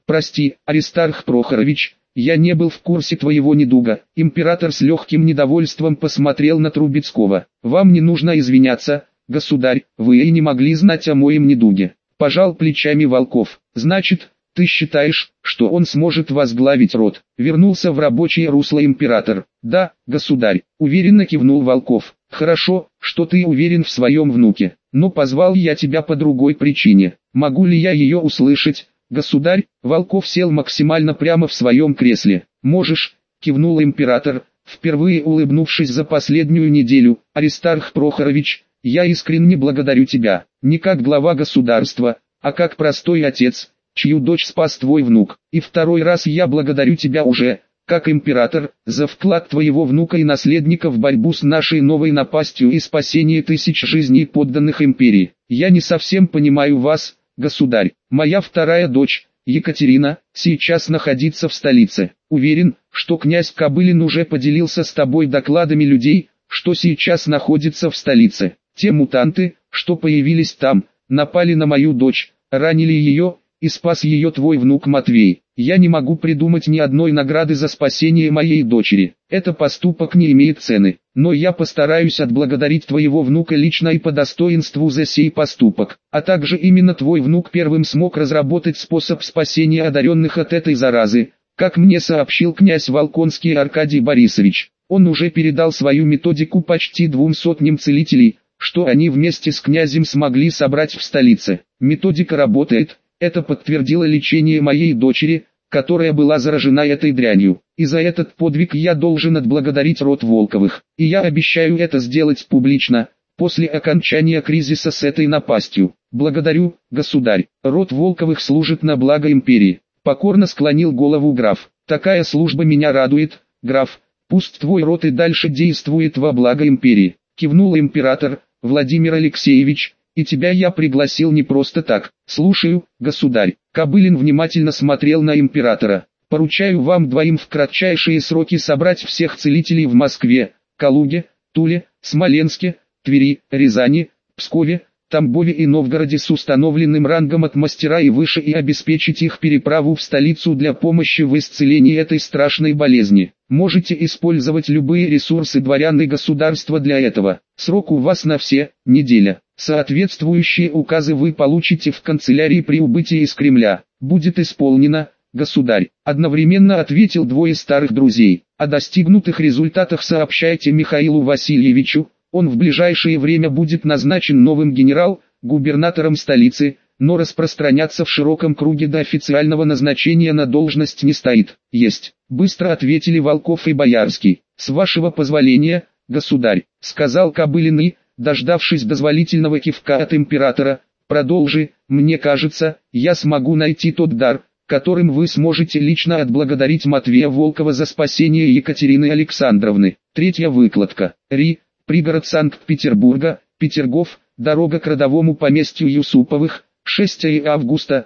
Прости, Аристарх Прохорович, я не был в курсе твоего недуга. Император с легким недовольством посмотрел на Трубецкого. Вам не нужно извиняться, государь, вы и не могли знать о моем недуге. Пожал плечами Волков. Значит, ты считаешь, что он сможет возглавить род? Вернулся в рабочее русло император. Да, государь, уверенно кивнул Волков. Хорошо, что ты уверен в своем внуке. Но позвал я тебя по другой причине. Могу ли я ее услышать? Государь, Волков сел максимально прямо в своем кресле. Можешь, кивнул император, впервые улыбнувшись за последнюю неделю. Аристарх Прохорович, я искренне благодарю тебя, не как глава государства, а как простой отец, чью дочь спас твой внук. И второй раз я благодарю тебя уже, как император, за вклад твоего внука и наследника в борьбу с нашей новой напастью и спасение тысяч жизней подданных империи. Я не совсем понимаю вас, государь. Моя вторая дочь, Екатерина, сейчас находится в столице. Уверен, что князь Кобылин уже поделился с тобой докладами людей, что сейчас находится в столице. Те мутанты, что появились там, напали на мою дочь, ранили ее, и спас ее твой внук Матвей. Я не могу придумать ни одной награды за спасение моей дочери. Это поступок не имеет цены, но я постараюсь отблагодарить твоего внука лично и по достоинству за сей поступок. А также именно твой внук первым смог разработать способ спасения одаренных от этой заразы, как мне сообщил князь Волконский Аркадий Борисович. Он уже передал свою методику почти 200 целителей, что они вместе с князем смогли собрать в столице. Методика работает. Это подтвердило лечение моей дочери, которая была заражена этой дрянью. И за этот подвиг я должен отблагодарить род Волковых. И я обещаю это сделать публично, после окончания кризиса с этой напастью. Благодарю, государь. Род Волковых служит на благо империи. Покорно склонил голову граф. Такая служба меня радует, граф. Пусть твой род и дальше действует во благо империи. Кивнул император. Владимир Алексеевич, и тебя я пригласил не просто так. Слушаю, государь. Кобылин внимательно смотрел на императора. Поручаю вам двоим в кратчайшие сроки собрать всех целителей в Москве, Калуге, Туле, Смоленске, Твери, Рязани, Пскове, Тамбове и Новгороде с установленным рангом от мастера и выше и обеспечить их переправу в столицу для помощи в исцелении этой страшной болезни. Можете использовать любые ресурсы дворян и государства для этого. Срок у вас на все, неделя. Соответствующие указы вы получите в канцелярии при убытии из Кремля. Будет исполнено, государь. Одновременно ответил двое старых друзей. О достигнутых результатах сообщайте Михаилу Васильевичу. Он в ближайшее время будет назначен новым генерал-губернатором столицы, но распространяться в широком круге до официального назначения на должность не стоит. Есть. Быстро ответили Волков и Боярский. С вашего позволения, государь, сказал Кобылин и, дождавшись дозволительного кивка от императора, продолжи, мне кажется, я смогу найти тот дар, которым вы сможете лично отблагодарить Матвея Волкова за спасение Екатерины Александровны. Третья выкладка. Пригород Санкт-Петербурга, Петергоф, дорога к родовому поместью Юсуповых, 6 августа,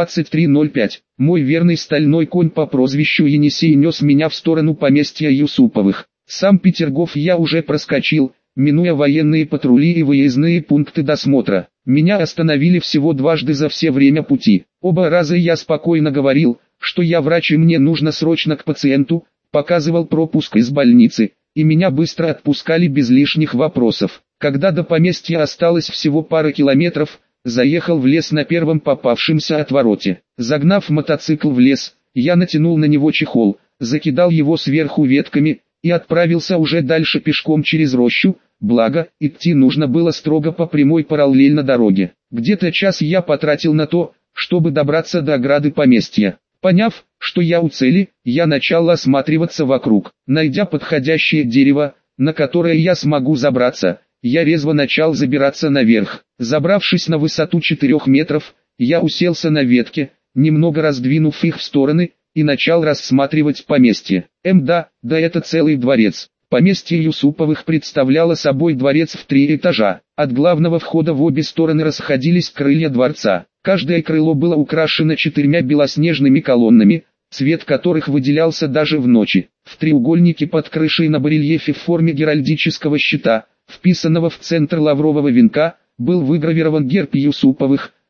23:05. Мой верный стальной конь по прозвищу Енисей нес меня в сторону поместья Юсуповых. Сам Петергоф я уже проскочил, минуя военные патрули и выездные пункты досмотра. Меня остановили всего дважды за все время пути. Оба раза я спокойно говорил, что я врач и мне нужно срочно к пациенту, показывал пропуск из больницы, и меня быстро отпускали без лишних вопросов. Когда до поместья осталось всего пара километров, заехал в лес на первом попавшемся отвороте. Загнав мотоцикл в лес, я натянул на него чехол, закидал его сверху ветками и отправился уже дальше пешком через рощу, благо, идти нужно было строго по прямой параллельно дороге. Где-то час я потратил на то, чтобы добраться до ограды поместья. Поняв, что я у цели, я начал осматриваться вокруг. Найдя подходящее дерево, на которое я смогу забраться, я резво начал забираться наверх. Забравшись на высоту 4 метров, я уселся на ветке, немного раздвинув их в стороны, и начал рассматривать поместье. Да, это целый дворец. Поместье Юсуповых представляло собой дворец в 3 этажа. От главного входа в обе стороны расходились крылья дворца. Каждое крыло было украшено 4 белоснежными колоннами, цвет которых выделялся даже в ночи. В треугольнике под крышей на барельефе в форме геральдического щита, вписанного в центр лаврового венка, был выгравирован герб Юсуповых,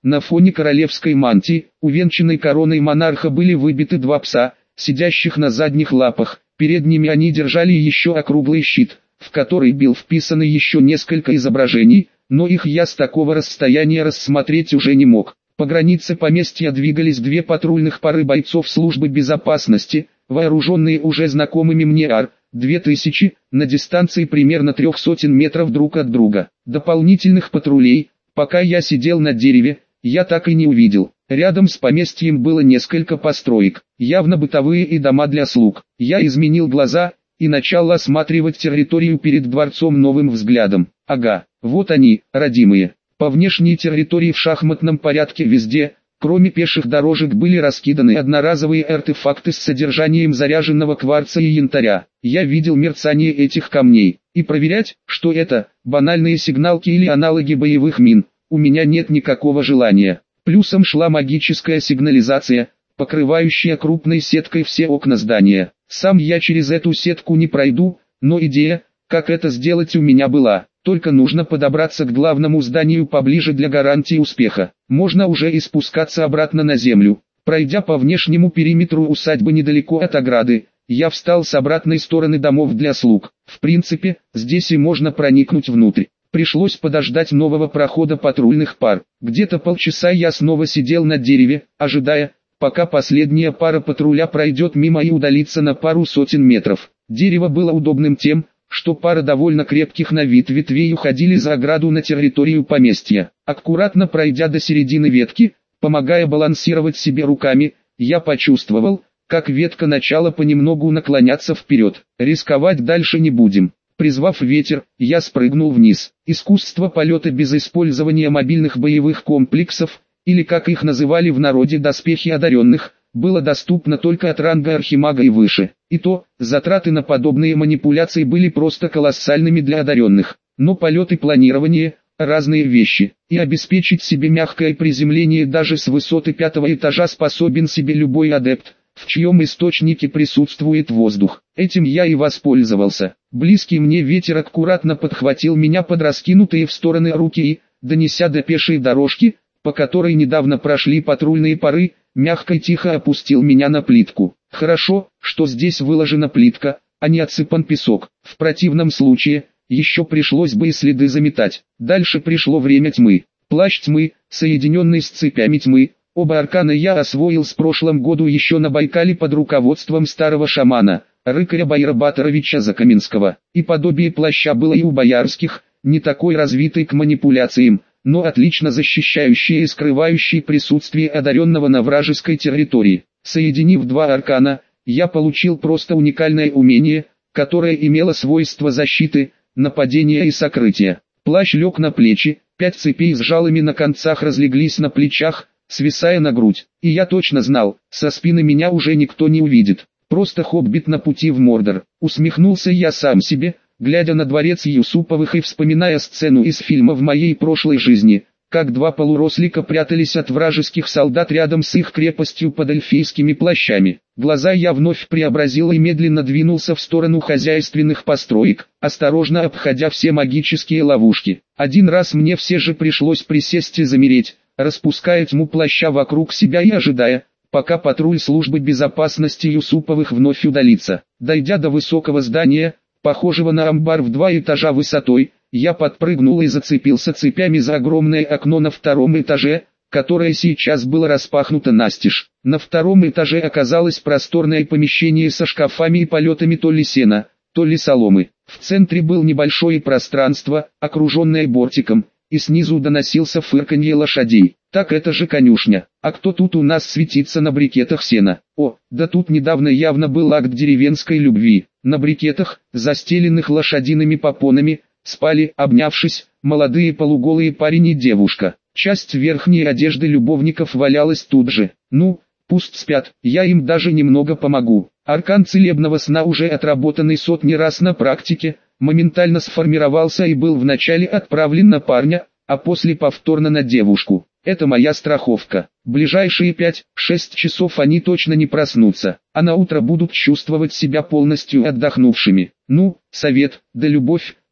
На фоне королевской мантии, увенчанной короной монарха, были выбиты два пса, сидящих на задних лапах. Передними они держали еще округлый щит, в который был вписано еще несколько изображений, но их я с такого расстояния рассмотреть уже не мог. По границе поместья двигались две патрульных пары бойцов службы безопасности, вооруженные уже знакомыми мне АР-2000, на дистанции примерно 300 метров друг от друга. Дополнительных патрулей, пока я сидел на дереве, я так и не увидел. Рядом с поместьем было несколько построек, явно бытовые и дома для слуг. Я изменил глаза и начал осматривать территорию перед дворцом новым взглядом. Ага, вот они, родимые. По внешней территории в шахматном порядке везде, кроме пеших дорожек, были раскиданы одноразовые артефакты с содержанием заряженного кварца и янтаря. Я видел мерцание этих камней, и проверять, что это, банальные сигналки или аналоги боевых мин, у меня нет никакого желания. Плюсом шла магическая сигнализация, покрывающая крупной сеткой все окна здания. Сам я через эту сетку не пройду, но идея, как это сделать, у меня была. Только нужно подобраться к главному зданию поближе для гарантии успеха. Можно уже и спускаться обратно на землю. Пройдя по внешнему периметру усадьбы недалеко от ограды, я встал с обратной стороны домов для слуг. В принципе, здесь и можно проникнуть внутрь. Пришлось подождать нового прохода патрульных пар. Где-то полчаса я снова сидел на дереве, ожидая, пока последняя пара патруля пройдет мимо и удалится на пару сотен метров. Дерево было удобным тем, что пара довольно крепких на вид ветвей уходили за ограду на территорию поместья. Аккуратно пройдя до середины ветки, помогая балансировать себе руками, я почувствовал, как ветка начала понемногу наклоняться вперед. Рисковать дальше не будем. Призвав ветер, я спрыгнул вниз. Искусство полета без использования мобильных боевых комплексов, или как их называли в народе доспехи одаренных, было доступно только от ранга архимага и выше. И то, затраты на подобные манипуляции были просто колоссальными для одаренных. Но полет и планирование – разные вещи, и обеспечить себе мягкое приземление даже с высоты 5-го этажа способен себе любой адепт, в чьем источнике присутствует воздух. Этим я и воспользовался. Близкий мне ветер аккуратно подхватил меня под раскинутые в стороны руки и, донеся до пешей дорожки, по которой недавно прошли патрульные пары, мягко и тихо опустил меня на плитку. Хорошо, что здесь выложена плитка, а не отсыпан песок. В противном случае, еще пришлось бы и следы заметать. Дальше пришло время тьмы. Плащ тьмы, соединенный с цепями тьмы. Оба аркана я освоил в прошлом году еще на Байкале под руководством старого шамана, рыкаря Байрабатаровича Закаменского. И подобие плаща было и у боярских, не такой развитый к манипуляциям, но отлично защищающий и скрывающий присутствие одаренного на вражеской территории. Соединив два аркана, я получил просто уникальное умение, которое имело свойство защиты, нападения и сокрытия. Плащ лег на плечи, 5 цепей с жалами на концах разлеглись на плечах, свисая на грудь. И я точно знал, со спины меня уже никто не увидит. Просто хоббит на пути в Мордор. Усмехнулся я сам себе, глядя на дворец Юсуповых и вспоминая сцену из фильма в моей прошлой жизни, как два полурослика прятались от вражеских солдат рядом с их крепостью под эльфийскими плащами. Глаза я вновь преобразил и медленно двинулся в сторону хозяйственных построек, осторожно обходя все магические ловушки. Один раз мне все же пришлось присесть и замереть, распуская тьму плаща вокруг себя и ожидая, пока патруль службы безопасности Юсуповых вновь удалится. Дойдя до высокого здания, похожего на амбар в 2 этажа высотой, я подпрыгнул и зацепился цепями за огромное окно на 2-м этаже, которое сейчас было распахнуто настежь. На 2-м этаже оказалось просторное помещение со шкафами и полетами то ли сена, то ли соломы. В центре было небольшое пространство, окруженное бортиком, и снизу доносился фырканье лошадей. Так это же конюшня. А кто тут у нас светится на брикетах сена? О, да тут недавно явно был акт деревенской любви. На брикетах, застеленных лошадиными попонами, спали, обнявшись, молодые полуголые парень и девушка. Часть верхней одежды любовников валялась тут же. Ну, пусть спят, я им даже немного помогу. Аркан целебного сна, уже отработанный сотни раз на практике, моментально сформировался и был вначале отправлен на парня, а после повторно на девушку. Это моя страховка. Ближайшие 5-6 часов они точно не проснутся, а на утро будут чувствовать себя полностью отдохнувшими. Ну, совет, да любовь,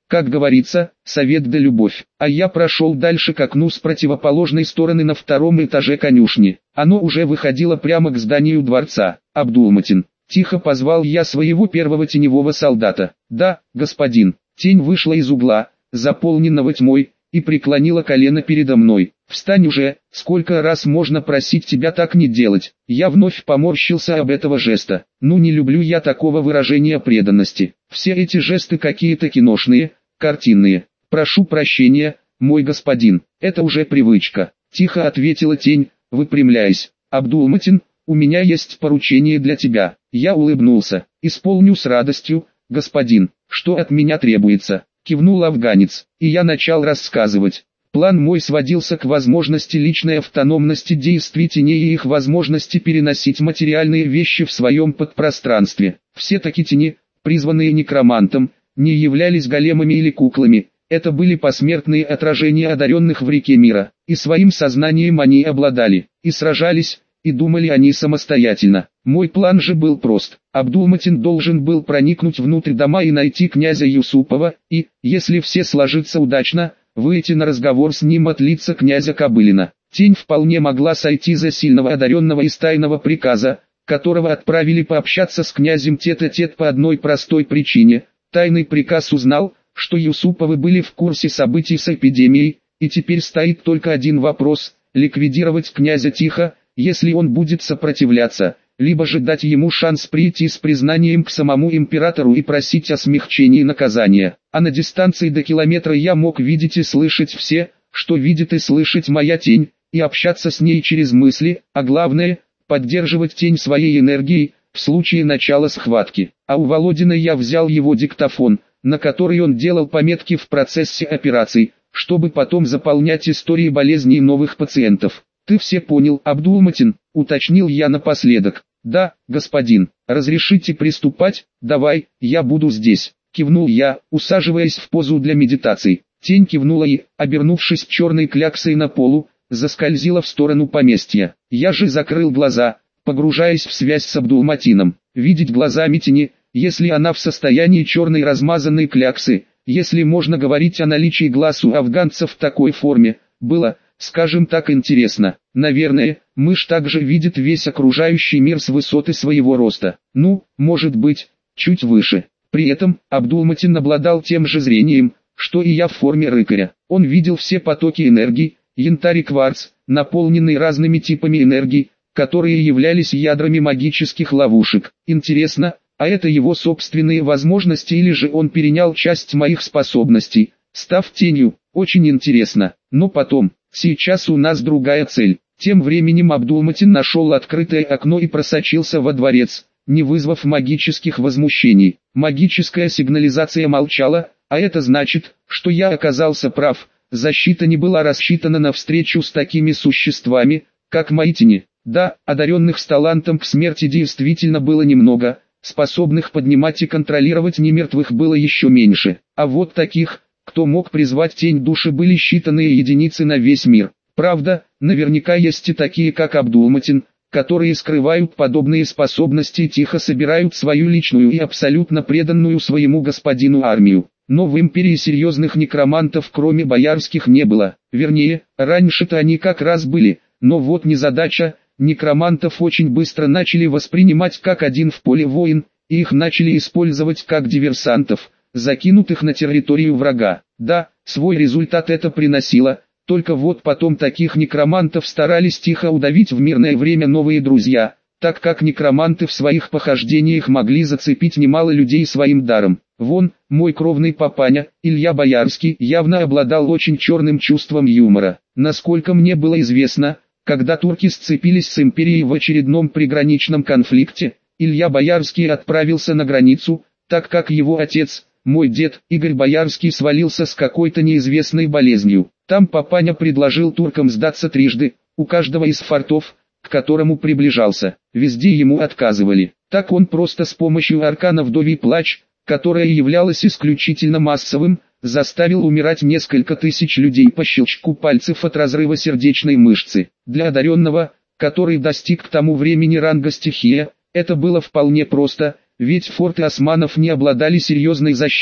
Как говорится, совет да любовь. А я прошел дальше к окну с противоположной стороны на втором этаже конюшни. Оно уже выходило прямо к зданию дворца. Абдулматин. Тихо позвал я своего первого теневого солдата. «Да, господин». Тень вышла из угла, заполненного тьмой, и преклонила колено передо мной. «Встань уже, сколько раз можно просить тебя так не делать?» Я вновь поморщился об этого жеста. Ну не люблю я такого выражения преданности. Все эти жесты какие-то киношные, картинные. «Прошу прощения, мой господин, это уже привычка», — тихо ответила тень, выпрямляясь. «Абдулматин, у меня есть поручение для тебя». Я улыбнулся. «Исполню с радостью, господин. Что от меня требуется?» Кивнул афганец, и я начал рассказывать. План мой сводился к возможности личной автономности действий теней и их возможности переносить материальные вещи в своем подпространстве. Все таки тени, призванные некромантом, не являлись големами или куклами. Это были посмертные отражения одаренных в реке мира, и своим сознанием они обладали, и сражались, и думали они самостоятельно. Мой план же был прост. Абдулматин должен был проникнуть внутрь дома и найти князя Юсупова, и, если все сложится удачно, выйти на разговор с ним от лица князя Кобылина. Тень вполне могла сойти за сильного одаренного из тайного приказа, которого отправили пообщаться с князем тет-а-тет по одной простой причине. Тайный приказ узнал, что Юсуповы были в курсе событий с эпидемией, и теперь стоит только один вопрос – ликвидировать князя тихо, если он будет сопротивляться, либо же дать ему шанс прийти с признанием к самому императору и просить о смягчении наказания. А на дистанции до километра я мог видеть и слышать все, что видит и слышит моя тень, и общаться с ней через мысли, а главное – поддерживать тень своей энергией, в случае начала схватки. А у Володина я взял его диктофон, на который он делал пометки в процессе операций, чтобы потом заполнять истории болезней новых пациентов. «Ты все понял, Абдулматин?» — уточнил я напоследок. «Да, господин. Разрешите приступать?» «Давай, я буду здесь», — кивнул я, усаживаясь в позу для медитации. Тень кивнула и, обернувшись черной кляксой на полу, заскользила в сторону поместья. Я же закрыл глаза, погружаясь в связь с Абдулматином. Видеть глазами тени, если она в состоянии черной размазанной кляксы, если можно говорить о наличии глаз у афганцев в такой форме, было, скажем так, интересно. Наверное, мышь также видит весь окружающий мир с высоты своего роста. Ну, может быть, чуть выше. При этом, Абдулматин обладал тем же зрением, что и я в форме рыкаря. Он видел все потоки энергии, янтарь и кварц, наполненные разными типами энергии, которые являлись ядрами магических ловушек. Интересно, а это его собственные возможности или же он перенял часть моих способностей, став тенью? Очень интересно. Но потом, сейчас у нас другая цель. Тем временем Абдулматин нашел открытое окно и просочился во дворец, не вызвав магических возмущений. Магическая сигнализация молчала, а это значит, что я оказался прав. Защита не была рассчитана на встречу с такими существами, как мои тени. Да, одаренных с талантом к смерти действительно было немного, способных поднимать и контролировать немертвых было еще меньше. А вот таких, кто мог призвать тень души, были считанные единицы на весь мир. Правда, наверняка есть и такие, как Абдулматин, которые скрывают подобные способности и тихо собирают свою личную и абсолютно преданную своему господину армию. Но в империи серьезных некромантов кроме боярских не было. Вернее, раньше-то они как раз были, но вот незадача, некромантов очень быстро начали воспринимать как один в поле воин, и их начали использовать как диверсантов, закинутых на территорию врага. Да, свой результат это приносило, только вот потом таких некромантов старались тихо удавить в мирное время новые друзья, так как некроманты в своих похождениях могли зацепить немало людей своим даром. Вон, мой кровный папаня, Илья Боярский, явно обладал очень черным чувством юмора. Насколько мне было известно, когда турки сцепились с империей в очередном приграничном конфликте, Илья Боярский отправился на границу, так как его отец, мой дед, Игорь Боярский, свалился с какой-то неизвестной болезнью. Там папаня предложил туркам сдаться трижды, у каждого из фортов, к которому приближался. Везде ему отказывали. Так он просто с помощью аркана «Вдовий плач», которая являлась исключительно массовым, заставил умирать несколько тысяч людей по щелчку пальцев от разрыва сердечной мышцы. Для одаренного, который достиг к тому времени ранга стихия, это было вполне просто, ведь форты османов не обладали серьезной защитой.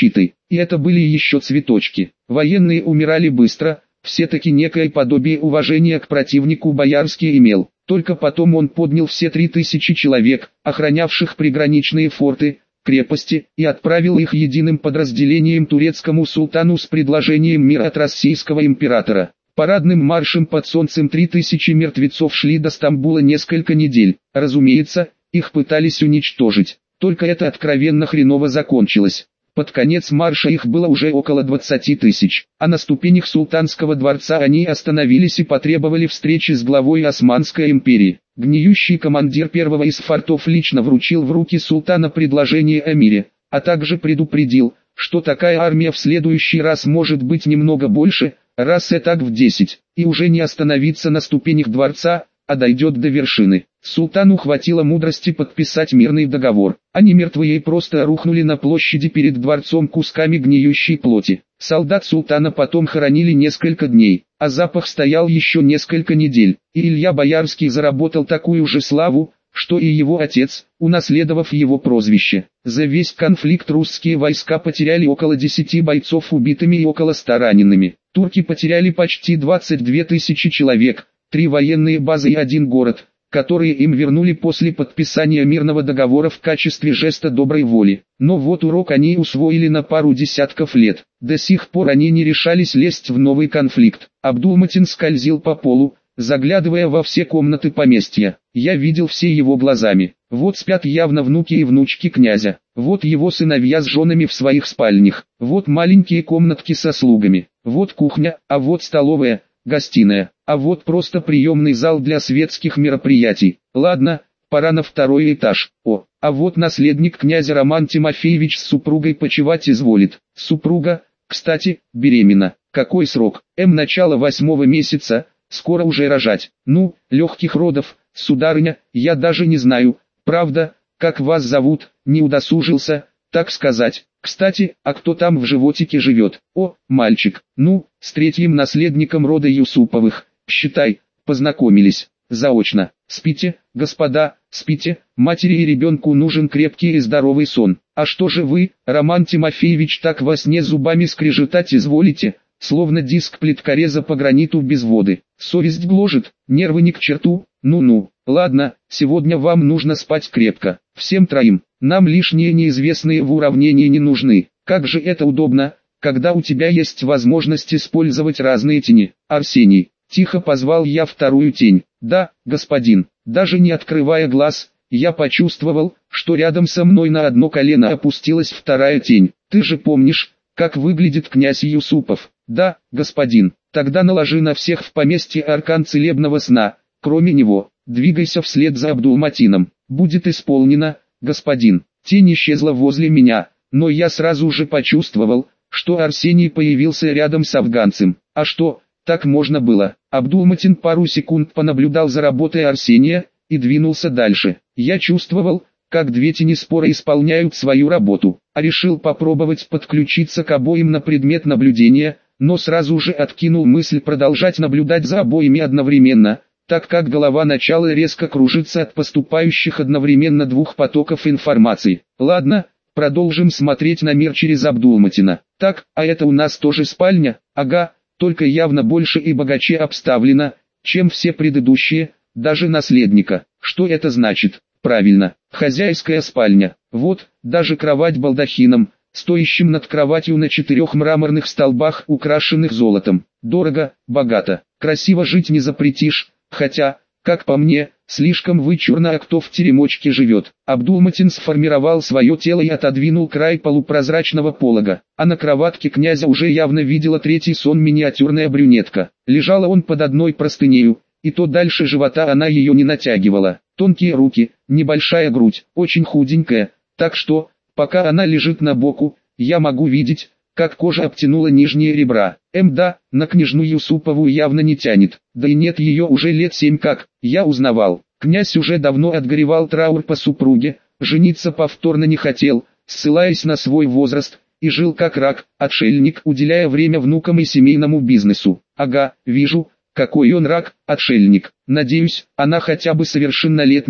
И это были еще цветочки. Военные умирали быстро, все-таки некое подобие уважения к противнику Боярский имел. Только потом он поднял все 3000 человек, охранявших приграничные форты, крепости, и отправил их единым подразделением турецкому султану с предложением мира от российского императора. Парадным маршем под солнцем 3000 мертвецов шли до Стамбула несколько недель. Разумеется, их пытались уничтожить. Только это откровенно хреново закончилось. Под конец марша их было уже около 20 тысяч, а на ступенях султанского дворца они остановились и потребовали встречи с главой Османской империи. Гниющий командир первого из фортов лично вручил в руки султана предложение о мире, а также предупредил, что такая армия в следующий раз может быть немного больше, раз и так в 10, и уже не остановиться на ступенях дворца, а дойдет до вершины. Султану хватило мудрости подписать мирный договор. Они мертвые просто рухнули на площади перед дворцом кусками гниющей плоти. Солдат султана потом хоронили несколько дней, а запах стоял еще несколько недель. И Илья Боярский заработал такую же славу, что и его отец, унаследовав его прозвище. За весь конфликт русские войска потеряли около 10 бойцов убитыми и около 100 ранеными. Турки потеряли почти 22 тысячи человек, 3 военные базы и 1 город, которые им вернули после подписания мирного договора в качестве жеста доброй воли. Но вот урок они усвоили на пару десятков лет. До сих пор они не решались лезть в новый конфликт. Абдулматин скользил по полу, заглядывая во все комнаты поместья. Я видел все его глазами. Вот спят явно внуки и внучки князя. Вот его сыновья с женами в своих спальнях. Вот маленькие комнатки со слугами. Вот кухня, а вот столовая, гостиная, а вот просто приемный зал для светских мероприятий. Ладно, пора на 2-й этаж. А вот наследник князя Роман Тимофеевич с супругой почивать изволит. Супруга, кстати, беременна. Какой срок? Начало 8-го месяца, скоро уже рожать. Ну, легких родов, сударыня, я даже не знаю, правда, как вас зовут, не удосужился, так сказать. Кстати, а кто там в животике живет? Мальчик. Ну, с 3-м наследником рода Юсуповых, считай, познакомились, заочно. Спите, господа, спите, матери и ребенку нужен крепкий и здоровый сон. А что же вы, Роман Тимофеевич, так во сне зубами скрежетать изволите, словно диск плиткореза по граниту без воды? Совесть гложет, нервы ни к черту, ну-ну. Ладно, сегодня вам нужно спать крепко, всем 3. Нам лишние неизвестные в уравнении не нужны. Как же это удобно, когда у тебя есть возможность использовать разные тени. Арсений, тихо позвал я 2-ю тень. Да, господин. Даже не открывая глаз, я почувствовал, что рядом со мной на одно колено опустилась 2-я тень. Ты же помнишь, как выглядит князь Юсупов? Да, господин. Тогда наложи на всех в поместье аркан целебного сна, кроме него. Двигайся вслед за Абдулматином. Будет исполнено, господин. Тень исчезла возле меня, но я сразу же почувствовал, что Арсений появился рядом с афганцем. А что, так можно было? Абдулматин пару секунд понаблюдал за работой Арсения и двинулся дальше. Я чувствовал, как 2 тени спора исполняют свою работу, а решил попробовать подключиться к обоим на предмет наблюдения, но сразу же откинул мысль продолжать наблюдать за обоими одновременно, так как голова начала резко кружиться от поступающих одновременно 2 потоков информации. Ладно, продолжим смотреть на мир через Абдулматина. Так, а это у нас тоже спальня? Ага, только явно больше и богаче обставлена, чем все предыдущие, даже наследника. Что это значит? Правильно, хозяйская спальня. Вот, даже кровать балдахином, стоящим над кроватью на 4 мраморных столбах, украшенных золотом. Дорого, богато, красиво жить не запретишь. Хотя, как по мне, слишком вычурно, а кто в теремочке живет. Абдулматин сформировал свое тело и отодвинул край полупрозрачного полога, а на кроватке князя уже явно видела 3-й сон миниатюрная брюнетка. Лежала он под одной простынею, и то дальше живота она ее не натягивала. Тонкие руки, небольшая грудь, очень худенькая, так что, пока она лежит на боку, я могу видеть, как кожа обтянула нижние ребра. Да, на княжну Юсупову явно не тянет, да и нет ее уже лет 7 как, я узнавал. Князь уже давно отгоревал траур по супруге, жениться повторно не хотел, ссылаясь на свой возраст, и жил как рак, отшельник, уделяя время внукам и семейному бизнесу. Ага, вижу, какой он рак, отшельник. Надеюсь, она хотя бы совершеннолетняя,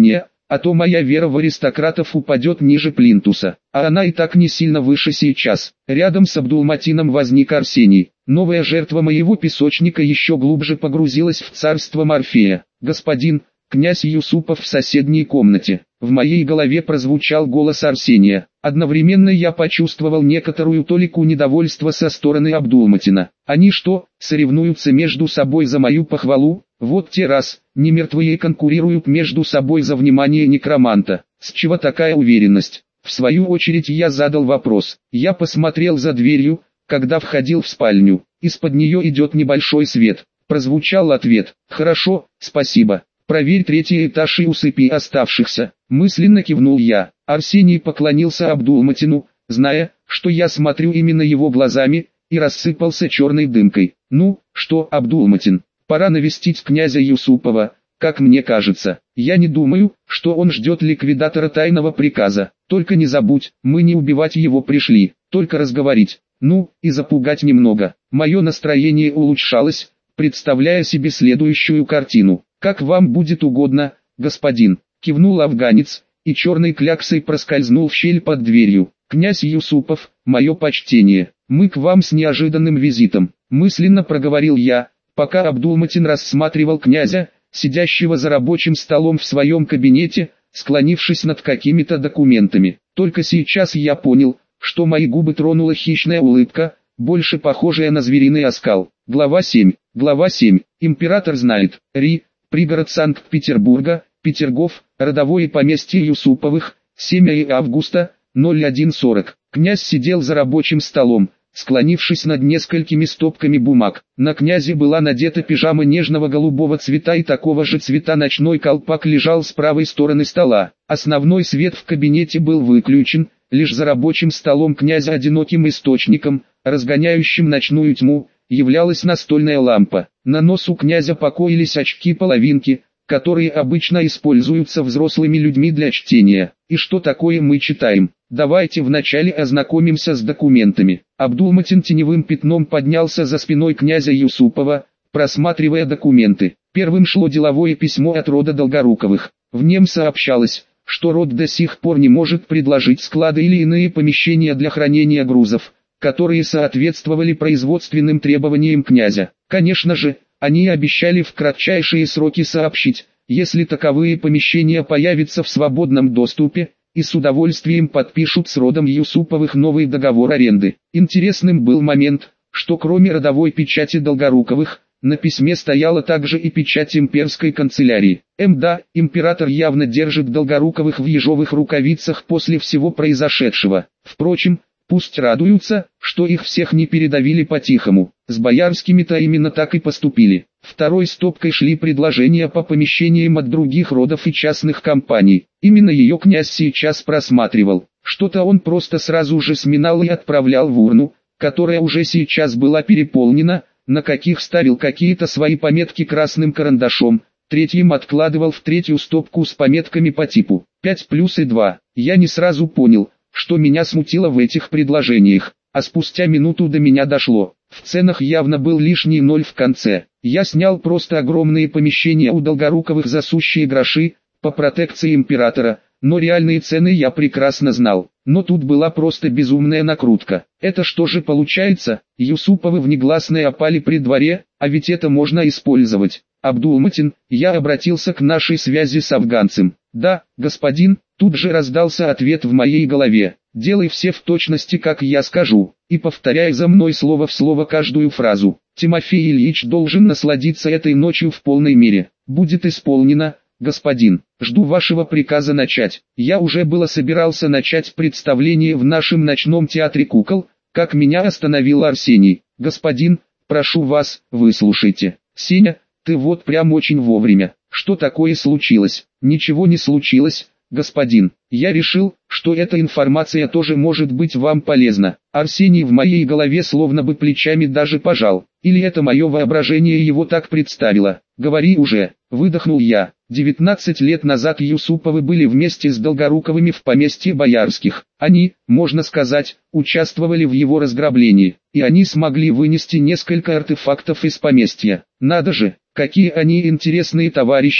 а то моя вера в аристократов упадет ниже плинтуса, а она и так не сильно выше сейчас. Рядом с Абдулматином возник Арсений. Новая жертва моего песочника еще глубже погрузилась в царство Морфея. «Господин, князь Юсупов в соседней комнате». В моей голове прозвучал голос Арсения. Одновременно я почувствовал некоторую толику недовольства со стороны Абдулматина. Они что, соревнуются между собой за мою похвалу? Вот те раз, немертвые конкурируют между собой за внимание некроманта. С чего такая уверенность? В свою очередь я задал вопрос. Я посмотрел за дверью, когда входил в спальню. Из-под нее идет небольшой свет. Прозвучал ответ. «Хорошо, спасибо. Проверь третий этаж и усыпи оставшихся». Мысленно кивнул я. Арсений поклонился Абдулматину, зная, что я смотрю именно его глазами, и рассыпался черной дымкой. «Ну, что, Абдулматин, пора навестить князя Юсупова, как мне кажется. Я не думаю, что он ждет ликвидатора тайного приказа. Только не забудь, мы не убивать его пришли, только разговорить. Ну, и запугать немного». Мое настроение улучшалось, представляя себе следующую картину. «Как вам будет угодно, господин», — кивнул афганец, и черной кляксой проскользнул в щель под дверью. «Князь Юсупов, мое почтение, мы к вам с неожиданным визитом», — мысленно проговорил я, пока Абдулматин рассматривал князя, сидящего за рабочим столом в своем кабинете, склонившись над какими-то документами. Только сейчас я понял, что мои губы тронула хищная улыбка, больше похожая на звериный оскал. Глава 7. Глава 7. Император знает. Пригород Санкт-Петербурга, Петергоф, родовое поместье Юсуповых, 7 августа, 01:40. Князь сидел за рабочим столом, склонившись над несколькими стопками бумаг. На князе была надета пижама нежного голубого цвета и такого же цвета ночной колпак лежал с правой стороны стола. Основной свет в кабинете был выключен, лишь за рабочим столом князя одиноким источником, разгоняющим ночную тьму, являлась настольная лампа. На носу князя покоились очки-половинки, которые обычно используются взрослыми людьми для чтения. И что такое мы читаем? Давайте вначале ознакомимся с документами. Абдулматин теневым пятном поднялся за спиной князя Юсупова, просматривая документы. Первым шло деловое письмо от рода Долгоруковых. В нем сообщалось, что род до сих пор не может предложить склады или иные помещения для хранения грузов, которые соответствовали производственным требованиям князя. Конечно же, они обещали в кратчайшие сроки сообщить, если таковые помещения появятся в свободном доступе, и с удовольствием подпишут с родом Юсуповых новый договор аренды. Интересным был момент, что кроме родовой печати Долгоруковых, на письме стояла также и печать имперской канцелярии. Да, император явно держит Долгоруковых в ежовых рукавицах после всего произошедшего. Впрочем, пусть радуются, что их всех не передавили по-тихому. С боярскими-то именно так и поступили. Второй стопкой шли предложения по помещениям от других родов и частных компаний. Именно ее князь сейчас просматривал. Что-то он просто сразу же сминал и отправлял в урну, которая уже сейчас была переполнена, на каких ставил какие-то свои пометки красным карандашом. Третьим откладывал в третью стопку с пометками по типу 5 плюс и 2. Я не сразу понял, что меня смутило в этих предложениях, а спустя минуту до меня дошло. В ценах явно был лишний ноль в конце. Я снял просто огромные помещения у Долгоруковых за сущие гроши, по протекции императора, но реальные цены я прекрасно знал. Но тут была просто безумная накрутка. Это что же получается, Юсуповы внегласные опали при дворе, а ведь это можно использовать. Абдулматин, я обратился к нашей связи с афганцем. Да, господин, тут же раздался ответ в моей голове. Делай все в точности, как я скажу, и повторяй за мной слово в слово каждую фразу. Тимофей Ильич должен насладиться этой ночью в полной мере. Будет исполнено, господин. Жду вашего приказа начать. Я уже было собирался начать представление в нашем ночном театре кукол, как меня остановил Арсений. Господин, прошу вас, выслушайте. Сеня, ты вот прям очень вовремя. Что такое случилось? Ничего не случилось, господин. Я решил, что эта информация тоже может быть вам полезна. Арсений в моей голове словно бы плечами даже пожал. Или это мое воображение его так представило? Говори уже, выдохнул я. 19 лет назад Юсуповы были вместе с Долгоруковыми в поместье Боярских. Они, можно сказать, участвовали в его разграблении. И они смогли вынести несколько артефактов из поместья. Надо же, какие они интересные товарищи,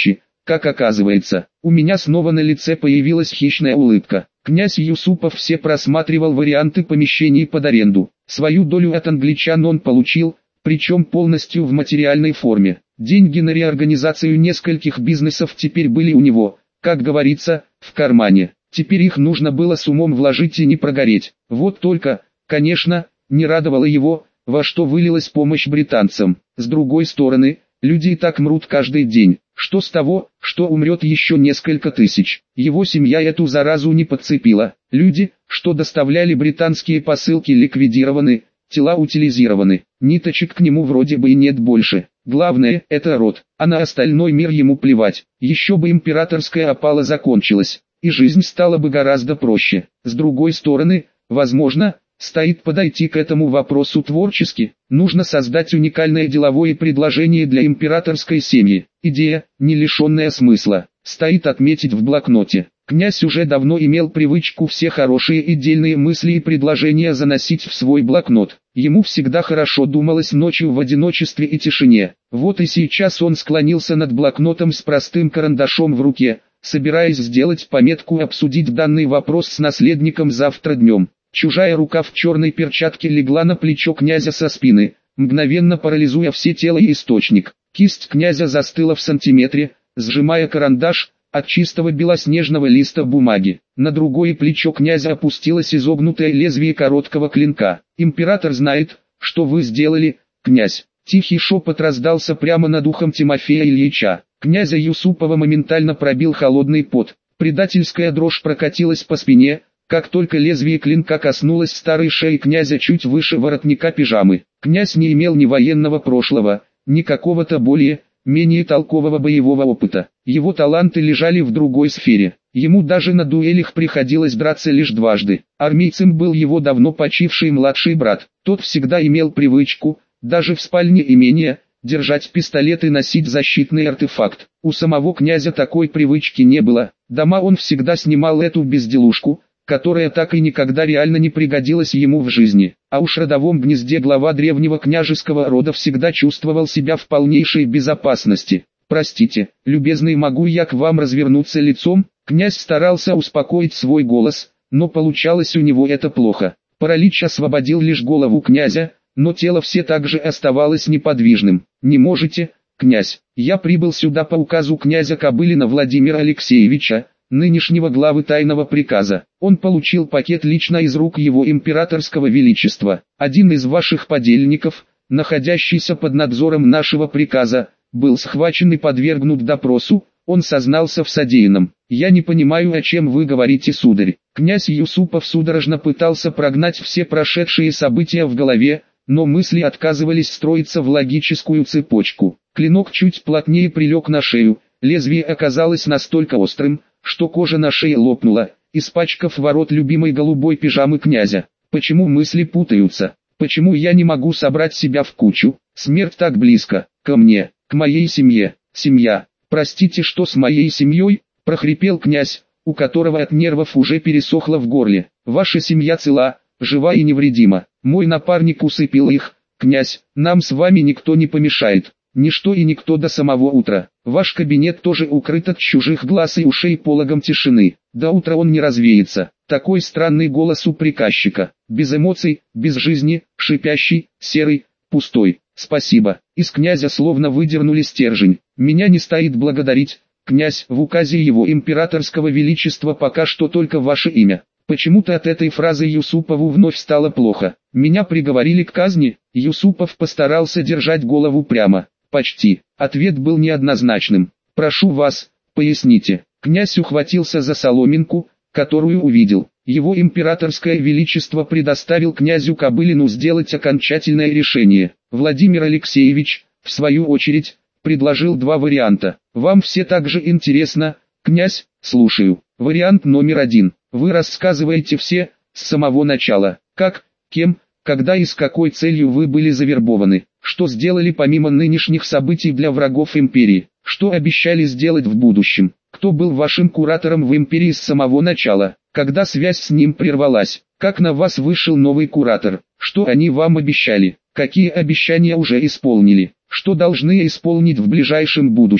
Как оказывается, у меня снова на лице появилась хищная улыбка. Князь Юсупов все просматривал варианты помещений под аренду. Свою долю от англичан он получил, причем полностью в материальной форме. Деньги на реорганизацию нескольких бизнесов теперь были у него, как говорится, в кармане. Теперь их нужно было с умом вложить и не прогореть. Вот только, конечно, не радовало его, во что вылилась помощь британцам. С другой стороны, люди и так мрут каждый день. Что с того, что умрет еще несколько тысяч? Его семья эту заразу не подцепила. Люди, что доставляли британские посылки, ликвидированы, тела утилизированы. Ниточек к нему вроде бы и нет больше. Главное, это род, а на остальной мир ему плевать. Еще бы императорская опала закончилась, и жизнь стала бы гораздо проще. С другой стороны, возможно, стоит подойти к этому вопросу творчески. Нужно создать уникальное деловое предложение для императорской семьи. Идея, не лишенная смысла, стоит отметить в блокноте. Князь уже давно имел привычку все хорошие и дельные мысли и предложения заносить в свой блокнот. Ему всегда хорошо думалось ночью в одиночестве и тишине. Вот и сейчас он склонился над блокнотом с простым карандашом в руке, собираясь сделать пометку и обсудить данный вопрос с наследником завтра днем. Чужая рука в черной перчатке легла на плечо князя со спины, мгновенно парализуя все тело и источник. Кисть князя застыла в сантиметре, сжимая карандаш от чистого белоснежного листа бумаги. На другое плечо князя опустилось изогнутое лезвие короткого клинка. «Император знает, что вы сделали, князь». Тихий шепот раздался прямо над ухом Тимофея Ильича. Князя Юсупова моментально пробил холодный пот. Предательская дрожь прокатилась по спине, как только лезвие клинка коснулось старой шеи князя чуть выше воротника пижамы. Князь не имел ни военного прошлого, ни какого-то более, менее толкового боевого опыта. Его таланты лежали в другой сфере. Ему даже на дуэлях приходилось драться лишь дважды. Армейцем был его давно почивший младший брат. Тот всегда имел привычку, даже в спальне имения, держать пистолет и носить защитный артефакт. У самого князя такой привычки не было. Дома он всегда снимал эту безделушку, которая так и никогда реально не пригодилась ему в жизни. А уж в родовом гнезде глава древнего княжеского рода всегда чувствовал себя в полнейшей безопасности. «Простите, любезный, могу я к вам развернуться лицом?» Князь старался успокоить свой голос, но получалось у него это плохо. Паралич освободил лишь голову князя, но тело все так же оставалось неподвижным. «Не можете, князь, я прибыл сюда по указу князя Кобылина Владимира Алексеевича, нынешнего главы тайного приказа. Он получил пакет лично из рук его императорского величества. Один из ваших подельников, находящийся под надзором нашего приказа, был схвачен и подвергнут допросу. Он сознался в содеянном. Я не понимаю, о чем вы говорите, сударь». Князь Юсупов судорожно пытался прогнать все прошедшие события в голове, но мысли отказывались строиться в логическую цепочку. Клинок чуть плотнее прилег на шею, лезвие оказалось настолько острым, что кожа на шее лопнула, испачкав ворот любимой голубой пижамы князя. Почему мысли путаются? Почему я не могу собрать себя в кучу? Смерть так близко, ко мне, к моей семье. Семья. Простите, что с моей семьей? Прохрипел князь, у которого от нервов уже пересохло в горле. Ваша семья цела, жива и невредима. Мой напарник усыпил их. Князь, нам с вами никто не помешает. Ничто и никто до самого утра. Ваш кабинет тоже укрыт от чужих глаз и ушей пологом тишины. До утра он не развеется. Такой странный голос у приказчика. Без эмоций, без жизни, шипящий, серый, пустой. Спасибо. Из князя словно выдернули стержень. Меня не стоит благодарить, князь, в указе его императорского величества пока что только ваше имя. Почему-то от этой фразы Юсупову вновь стало плохо. Меня приговорили к казни. Юсупов постарался держать голову прямо. Почти. Ответ был неоднозначным. Прошу вас, поясните. Князь ухватился за соломинку, которую увидел. Его императорское величество предоставил князю Кобылину сделать окончательное решение. Владимир Алексеевич, в свою очередь, предложил два варианта. Вам все также интересно, князь? Слушаю. Вариант номер один. Вы рассказываете все, с самого начала. Как, кем, когда и с какой целью вы были завербованы. Что сделали помимо нынешних событий для врагов империи. Что обещали сделать в будущем. Кто был вашим куратором в империи с самого начала. Когда связь с ним прервалась. Как на вас вышел новый куратор. Что они вам обещали. Какие обещания уже исполнили. Что должны исполнить в ближайшем будущем.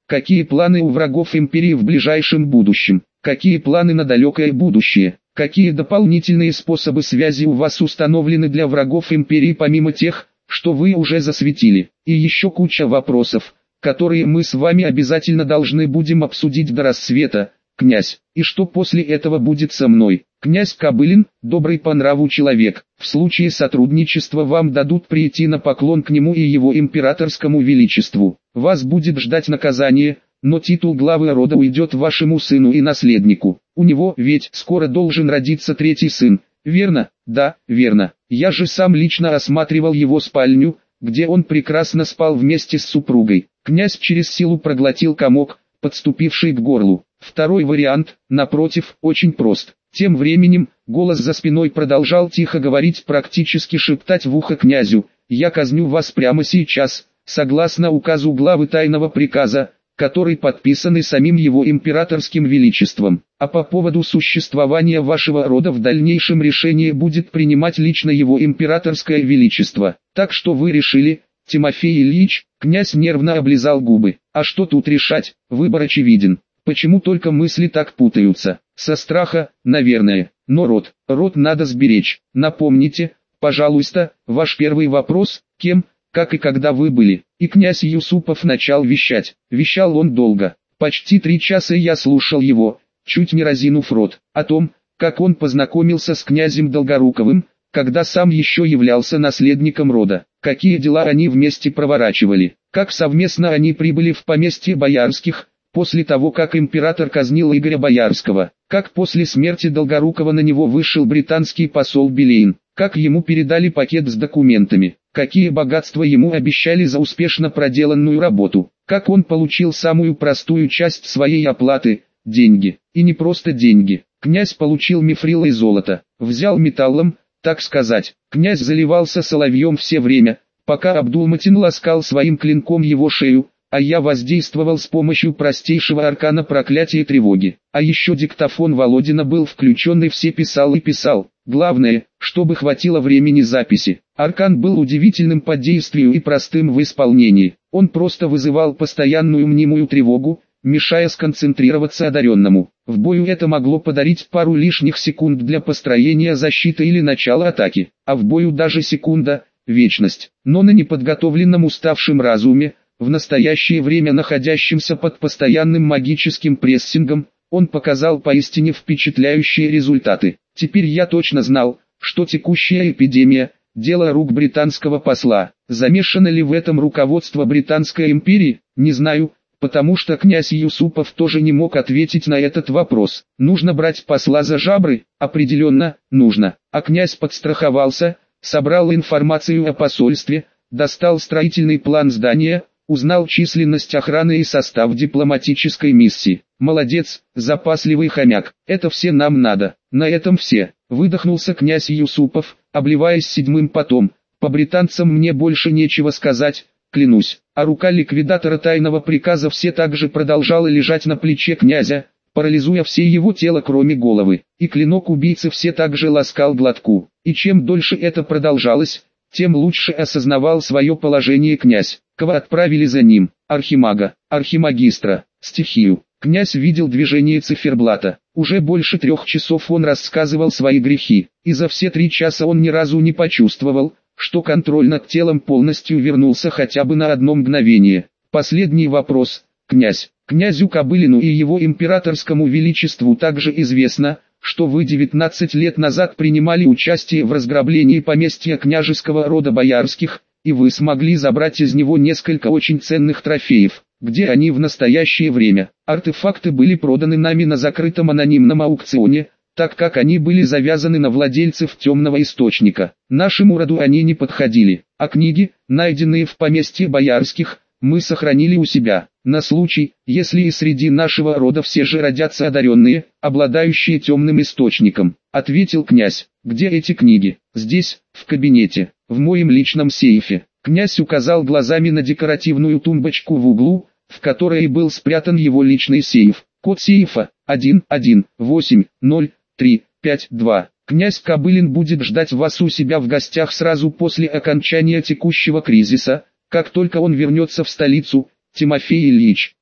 Какие планы у врагов империи в ближайшем будущем? Какие планы на далекое будущее? Какие дополнительные способы связи у вас установлены для врагов империи помимо тех, что вы уже засветили? И еще куча вопросов, которые мы с вами обязательно должны будем обсудить до рассвета, князь. И что после этого будет со мной? Князь Кобылин, добрый по нраву человек, в случае сотрудничества вам дадут прийти на поклон к нему и его императорскому величеству. Вас будет ждать наказание, но титул главы рода уйдет вашему сыну и наследнику. У него ведь скоро должен родиться третий сын, верно? Да, верно. Я же сам лично осматривал его спальню, где он прекрасно спал вместе с супругой. Князь через силу проглотил комок, подступивший к горлу. Второй вариант, напротив, очень прост. Тем временем, голос за спиной продолжал тихо говорить, практически шептать в ухо князю: «Я казню вас прямо сейчас, согласно указу главы тайного приказа, который подписан самим его императорским величеством. А по поводу существования вашего рода в дальнейшем решение будет принимать лично его императорское величество. Так что вы решили, Тимофей Ильич?» Князь нервно облизал губы. «А что тут решать? Выбор очевиден. Почему только мысли так путаются? Со страха, наверное. Но род надо сберечь. Напомните, пожалуйста, ваш первый вопрос: кем, как и когда вы были?» И князь Юсупов начал вещать. Вещал он долго. Почти 3 часа я слушал его, чуть не разинув рот, о том, как он познакомился с князем Долгоруковым, когда сам еще являлся наследником рода, какие дела они вместе проворачивали, как совместно они прибыли в поместье Боярских, после того как император казнил Игоря Боярского, как после смерти Долгорукова на него вышел британский посол Билейн, как ему передали пакет с документами, какие богатства ему обещали за успешно проделанную работу, как он получил самую простую часть своей оплаты – деньги. И не просто деньги. Князь получил мифрил и золото, взял металлом, так сказать. Князь заливался соловьем все время, пока Абдулматин ласкал своим клинком его шею, а я воздействовал с помощью простейшего аркана проклятия тревоги. А еще диктофон Володина был включен, и все писал и писал. Главное, чтобы хватило времени записи. Аркан был удивительным по действию и простым в исполнении. Он просто вызывал постоянную мнимую тревогу, мешая сконцентрироваться одаренному. В бою это могло подарить пару лишних секунд для построения защиты или начала атаки, а в бою даже секунда – вечность. Но на неподготовленном уставшем разуме, в настоящее время находящимся под постоянным магическим прессингом, он показал поистине впечатляющие результаты. Теперь я точно знал, что текущая эпидемия – дело рук британского посла. Замешано ли в этом руководство Британской империи, не знаю, потому что князь Юсупов тоже не мог ответить на этот вопрос. Нужно брать посла за жабры? Определенно, нужно. А князь подстраховался, собрал информацию о посольстве, достал строительный план здания, узнал численность охраны и состав дипломатической миссии. Молодец, запасливый хомяк, это все нам надо. На этом все. Выдохнулся князь Юсупов, обливаясь седьмым потом. По британцам мне больше нечего сказать, клянусь. А рука ликвидатора тайного приказа все так же продолжала лежать на плече князя, парализуя все его тело кроме головы. И клинок убийцы все так же ласкал глотку. И чем дольше это продолжалось, тем лучше осознавал свое положение князь. Кого отправили за ним? Архимага, архимагистра, стихию. Князь видел движение циферблата. Уже больше 3 часов он рассказывал свои грехи, и за все 3 часа он ни разу не почувствовал, что контроль над телом полностью вернулся хотя бы на одно мгновение. Последний вопрос, князь. Князю Кобылину и его императорскому величеству также известно, что вы 19 лет назад принимали участие в разграблении поместья княжеского рода Боярских, и вы смогли забрать из него несколько очень ценных трофеев. Где они в настоящее время? Артефакты были проданы нами на закрытом анонимном аукционе, так как они были завязаны на владельцев темного источника. Нашему роду они не подходили, а книги, найденные в поместье Боярских, мы сохранили у себя, на случай, если и среди нашего рода все же родятся одаренные, обладающие темным источником. Ответил князь. Где эти книги? Здесь, в кабинете, в моем личном сейфе. Князь указал глазами на декоративную тумбочку в углу, в которой был спрятан его личный сейф. Код сейфа 11800352. Князь Кобылин будет ждать вас у себя в гостях сразу после окончания текущего кризиса, как только он вернется в столицу. Тимофей Ильич,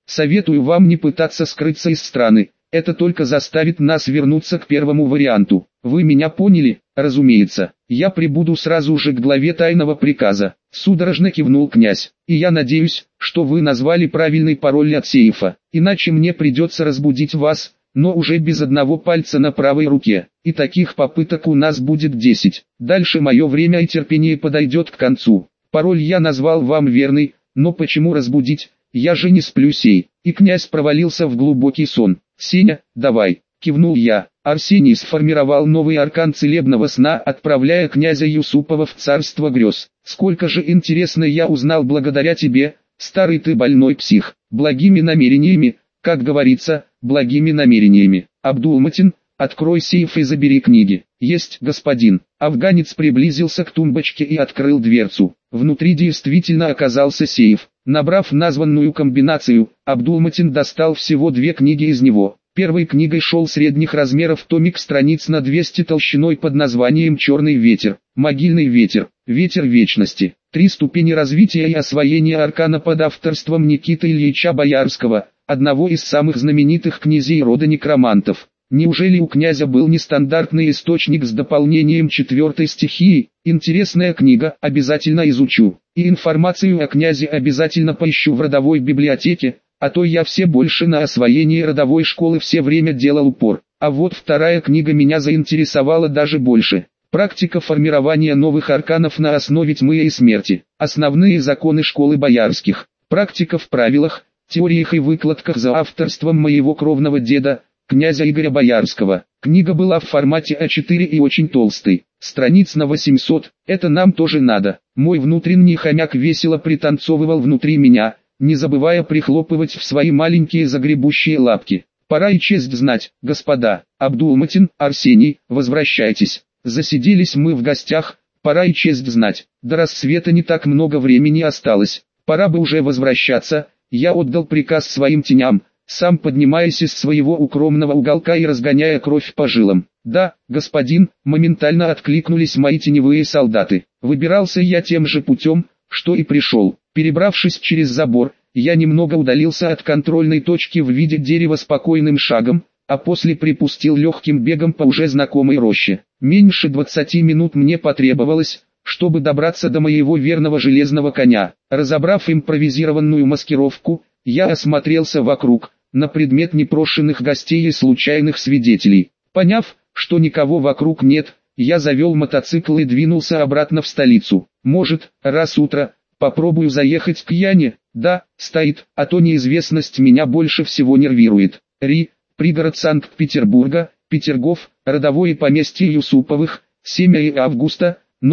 Советую вам не пытаться скрыться из страны. Это только заставит нас вернуться к первому варианту. Вы меня поняли? Разумеется. Я прибуду сразу же к главе тайного приказа. Судорожно кивнул князь. И я надеюсь, что вы назвали правильный пароль от сейфа. Иначе мне придется разбудить вас, но уже без одного пальца на правой руке. И таких попыток у нас будет 10. Дальше мое время и терпение подойдет к концу. Пароль я назвал вам верный, но почему разбудить? Я же не сплю сей. И князь провалился в глубокий сон. «Сеня, давай», — кивнул я. Арсений сформировал новый аркан целебного сна, отправляя князя Юсупова в царство грез. «Сколько же интересно я узнал благодаря тебе, старый ты больной псих. Благими намерениями, как говорится, благими намерениями. Абдулматин, открой сейф и забери книги». «Есть, господин». Афганец приблизился к тумбочке и открыл дверцу. Внутри действительно оказался сейф. Набрав названную комбинацию, Абдулматин достал всего 2 книги из него. Первой книгой шел средних размеров томик страниц на 200 толщиной под названием «Черный ветер», «Могильный ветер», «Ветер вечности». 3 ступени развития и освоения аркана под авторством Никиты Ильича Боярского, одного из самых знаменитых князей рода некромантов. Неужели у князя был нестандартный источник с дополнением 4-й стихии? Интересная книга, обязательно изучу. И информацию о князе обязательно поищу в родовой библиотеке, а то я все больше на освоение родовой школы все время делал упор. А вот вторая книга меня заинтересовала даже больше. Практика формирования новых арканов на основе тьмы и смерти. Основные законы школы боярских. Практика в правилах, теориях и выкладках за авторством моего кровного деда, князя Игоря Боярского. Книга была в формате А4 и очень толстой, страниц на 800, это нам тоже надо. Мой внутренний хомяк весело пританцовывал внутри меня, не забывая прихлопывать в свои маленькие загребущие лапки. Пора и честь знать, господа. Абдулматин, Арсений, возвращайтесь. Засиделись мы в гостях, пора и честь знать. До рассвета не так много времени осталось, пора бы уже возвращаться. Я отдал приказ своим теням, сам поднимаясь из своего укромного уголка и разгоняя кровь по жилам. «Да, господин», моментально откликнулись мои теневые солдаты. Выбирался я тем же путем, что и пришел. Перебравшись через забор, я немного удалился от контрольной точки в виде дерева спокойным шагом, а после припустил легким бегом по уже знакомой роще. Меньше 20 минут мне потребовалось, чтобы добраться до моего верного железного коня. Разобрав импровизированную маскировку, я осмотрелся вокруг, на предмет непрошенных гостей и случайных свидетелей. Поняв, что никого вокруг нет, я завел мотоцикл и двинулся обратно в столицу. Может, раз утро, попробую заехать к Яне? Да, стоит, а то неизвестность меня больше всего нервирует. Пригород Санкт-Петербурга, Петергоф, родовое поместье Юсуповых, 7 августа,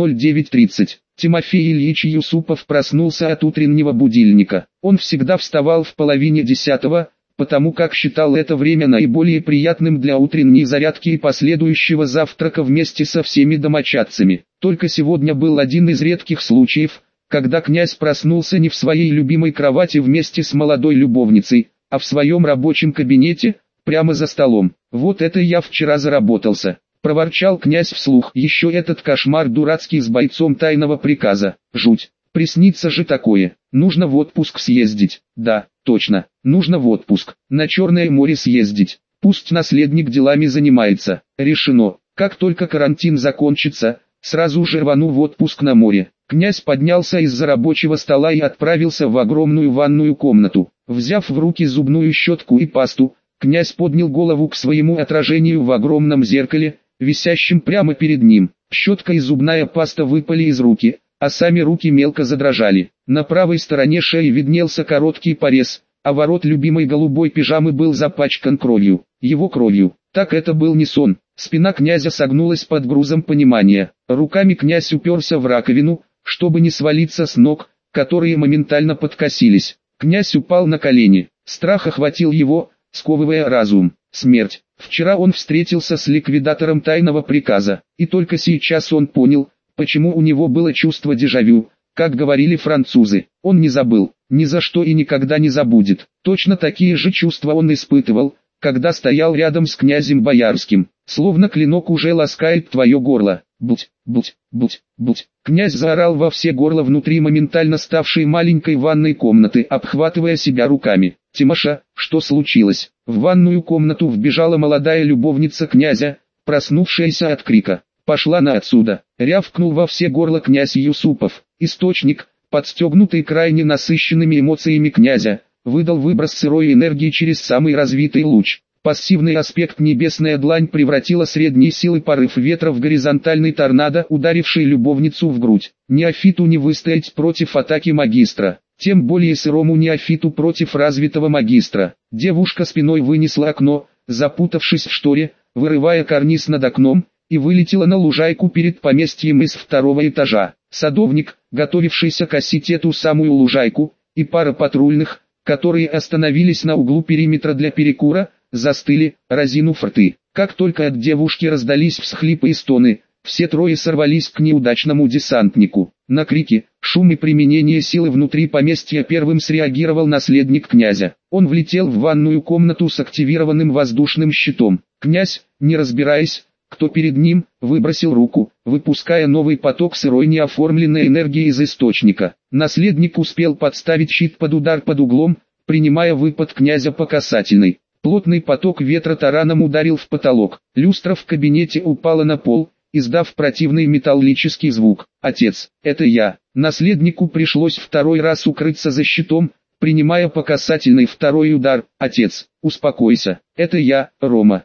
09:30. Тимофей Ильич Юсупов проснулся от утреннего будильника. Он всегда вставал в половине 10, потому как считал это время наиболее приятным для утренней зарядки и последующего завтрака вместе со всеми домочадцами. Только сегодня был один из редких случаев, когда князь проснулся не в своей любимой кровати вместе с молодой любовницей, а в своем рабочем кабинете, прямо за столом. «Вот это я вчера заработался», — проворчал князь вслух. «Еще этот кошмар дурацкий с бойцом тайного приказа. Жуть, приснится же такое. Нужно в отпуск съездить. Да, точно, нужно в отпуск. На Черное море съездить. Пусть наследник делами занимается. Решено. Как только карантин закончится, сразу же рвану в отпуск на море». Князь поднялся из-за рабочего стола и отправился в огромную ванную комнату. Взяв в руки зубную щетку и пасту, князь поднял голову к своему отражению в огромном зеркале, висящем прямо перед ним. Щетка и зубная паста выпали из руки, а сами руки мелко задрожали. На правой стороне шеи виднелся короткий порез, а ворот любимой голубой пижамы был запачкан кровью. Его кровью. Так это был не сон. Спина князя согнулась под грузом понимания. Руками князь уперся в раковину, чтобы не свалиться с ног, которые моментально подкосились. Князь упал на колени. Страх охватил его, сковывая разум. Смерть. Вчера он встретился с ликвидатором тайного приказа, и только сейчас он понял, почему у него было чувство дежавю, как говорили французы. Он не забыл, ни за что и никогда не забудет. Точно такие же чувства он испытывал, когда стоял рядом с князем Боярским. Словно клинок уже ласкает твое горло. Будь, будь, будь, будь. Князь заорал во все горло внутри моментально ставшей маленькой ванной комнаты, обхватывая себя руками. Тимоша, что случилось? В ванную комнату вбежала молодая любовница князя, проснувшаяся от крика. «Пошла на отсюда!» — рявкнул во все горло князь Юсупов. Источник, подстегнутый крайне насыщенными эмоциями князя, выдал выброс сырой энергии через самый развитый луч. Пассивный аспект небесная длань превратила средние силы порыв ветра в горизонтальный торнадо, ударивший любовницу в грудь. Неофиту не выстоять против атаки магистра. Тем более сырому неофиту против развитого магистра. Девушка спиной вынесла окно, запутавшись в шторе, вырывая карниз над окном, и вылетела на лужайку перед поместьем из второго этажа. Садовник, готовившийся косить эту самую лужайку, и пара патрульных, которые остановились на углу периметра для перекура, застыли, разинув рты. Как только от девушки раздались всхлипы и стоны, все трое сорвались к неудачному десантнику. На крики, шум и применение силы внутри поместья первым среагировал наследник князя. Он влетел в ванную комнату с активированным воздушным щитом. Князь, не разбираясь, кто перед ним, выбросил руку, выпуская новый поток сырой неоформленной энергии из источника. Наследник успел подставить щит под удар под углом, принимая выпад князя по касательной. Плотный поток ветра тараном ударил в потолок. Люстра в кабинете упала на пол, издав противный металлический звук. «Отец, это я». Наследнику пришлось второй раз укрыться за щитом, принимая по касательной второй удар. «Отец, успокойся, это я, Рома,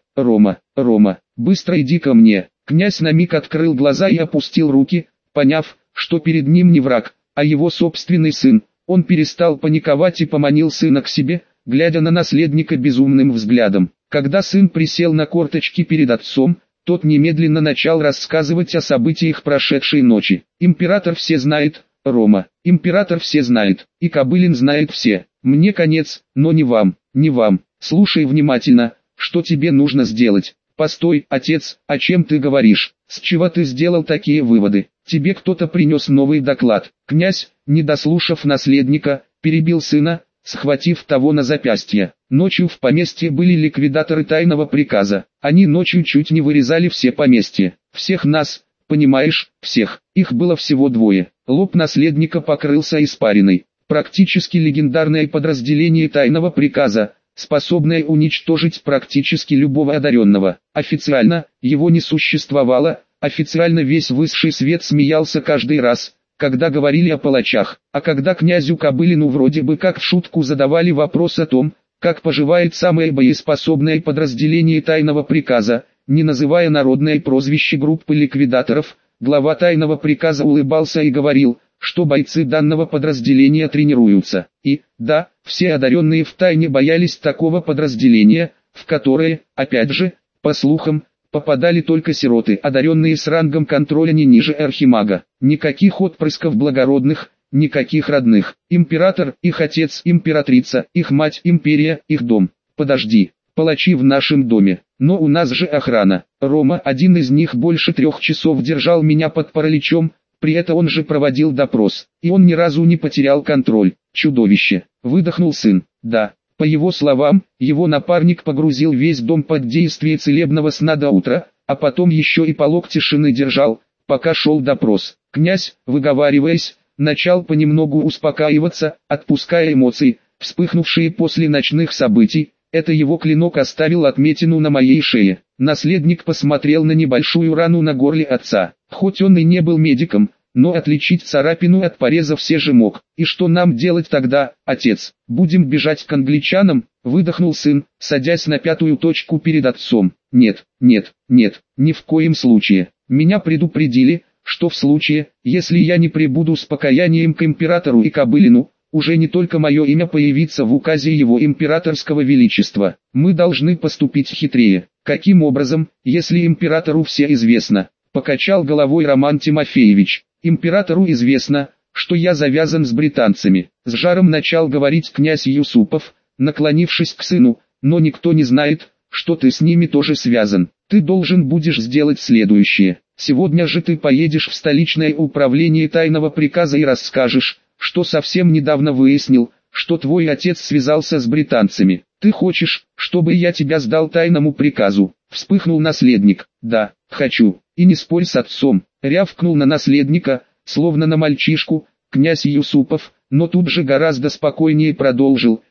Рома, быстро иди ко мне». Князь на миг открыл глаза и опустил руки, поняв, что перед ним не враг, а его собственный сын. Он перестал паниковать и поманил сына к себе, глядя на наследника безумным взглядом. Когда сын присел на корточки перед отцом, тот немедленно начал рассказывать о событиях прошедшей ночи. «Император все знает, Рома, император все знает, и Кобылин знает все. Мне конец, но не вам, не вам. Слушай внимательно, что тебе нужно сделать». «Постой, отец, о чем ты говоришь? С чего ты сделал такие выводы? Тебе кто-то принес новый доклад». Князь, не дослушав наследника, перебил сына, схватив того на запястье. Ночью в поместье были ликвидаторы тайного приказа. Они ночью чуть не вырезали все поместья. Всех нас, понимаешь, всех. Их было всего двое. Лоб наследника покрылся испариной. Практически легендарное подразделение тайного приказа, способное уничтожить практически любого одаренного. Официально, его не существовало, официально весь высший свет смеялся каждый раз, когда говорили о палачах, а когда князю Кобылину вроде бы как в шутку задавали вопрос о том, как поживает самое боеспособное подразделение тайного приказа, не называя народное прозвище группы ликвидаторов, глава тайного приказа улыбался и говорил, что бойцы данного подразделения тренируются. И, да, все одаренные втайне боялись такого подразделения, в которое, опять же, по слухам, попадали только сироты, одаренные с рангом контроля не ниже архимага. Никаких отпрысков благородных, никаких родных. Император, их отец, императрица, их мать, империя, их дом. Подожди, палачи в нашем доме, но у нас же охрана. Рома, один из них больше 3 часов держал меня под параличом, при этом он же проводил допрос, и он ни разу не потерял контроль. Чудовище, выдохнул сын. Да, по его словам, его напарник погрузил весь дом под действие целебного сна до утра, а потом еще и полог тишины держал, пока шел допрос. Князь, выговариваясь, начал понемногу успокаиваться, отпуская эмоции, вспыхнувшие после ночных событий. Это его клинок оставил отметину на моей шее. Наследник посмотрел на небольшую рану на горле отца. Хоть он и не был медиком, но отличить царапину от пореза все же мог. «И что нам делать тогда, отец? Будем бежать к англичанам?» — выдохнул сын, садясь на 5-ю точку перед отцом. «Нет, нет, нет, ни в коем случае. Меня предупредили, что в случае, если я не прибуду с покаянием к императору и Кобылину, уже не только мое имя появится в указе его императорского величества. Мы должны поступить хитрее. Каким образом, если императору все известно?» Покачал головой Роман Тимофеевич. «Императору известно, что я завязан с британцами». С жаром начал говорить князь Юсупов, наклонившись к сыну. «Но никто не знает, что ты с ними тоже связан. Ты должен будешь сделать следующее. Сегодня же ты поедешь в столичное управление тайного приказа и расскажешь, что совсем недавно выяснил, что твой отец связался с британцами. Ты хочешь, чтобы я тебя сдал тайному приказу?» Вспыхнул наследник. «Да, хочу. И не спорь с отцом», — рявкнул на наследника, словно на мальчишку, князь Юсупов, но тут же гораздо спокойнее продолжил.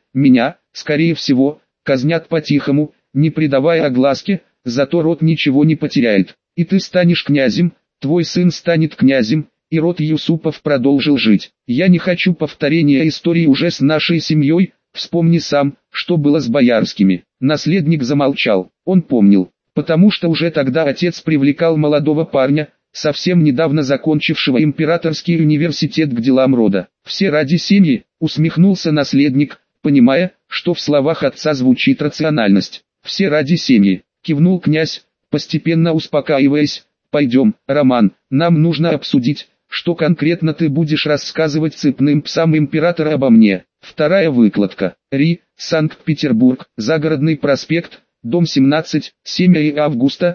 Меня, скорее всего, казнят по-тихому, не придавая огласке, зато род ничего не потеряет. И ты станешь князем, твой сын станет князем, и род Юсупов продолжил жить. Я не хочу повторения истории уже с нашей семьей, вспомни сам, что было с боярскими. Наследник замолчал, он помнил, потому что уже тогда отец привлекал молодого парня, совсем недавно закончившего императорский университет к делам рода. «Все ради семьи», усмехнулся наследник, понимая, что в словах отца звучит рациональность. «Все ради семьи», кивнул князь, постепенно успокаиваясь. «Пойдем, Роман, нам нужно обсудить, что конкретно ты будешь рассказывать цепным псам императора обо мне». Вторая выкладка. Ри, Санкт-Петербург, Загородный проспект, дом 17, 7 августа,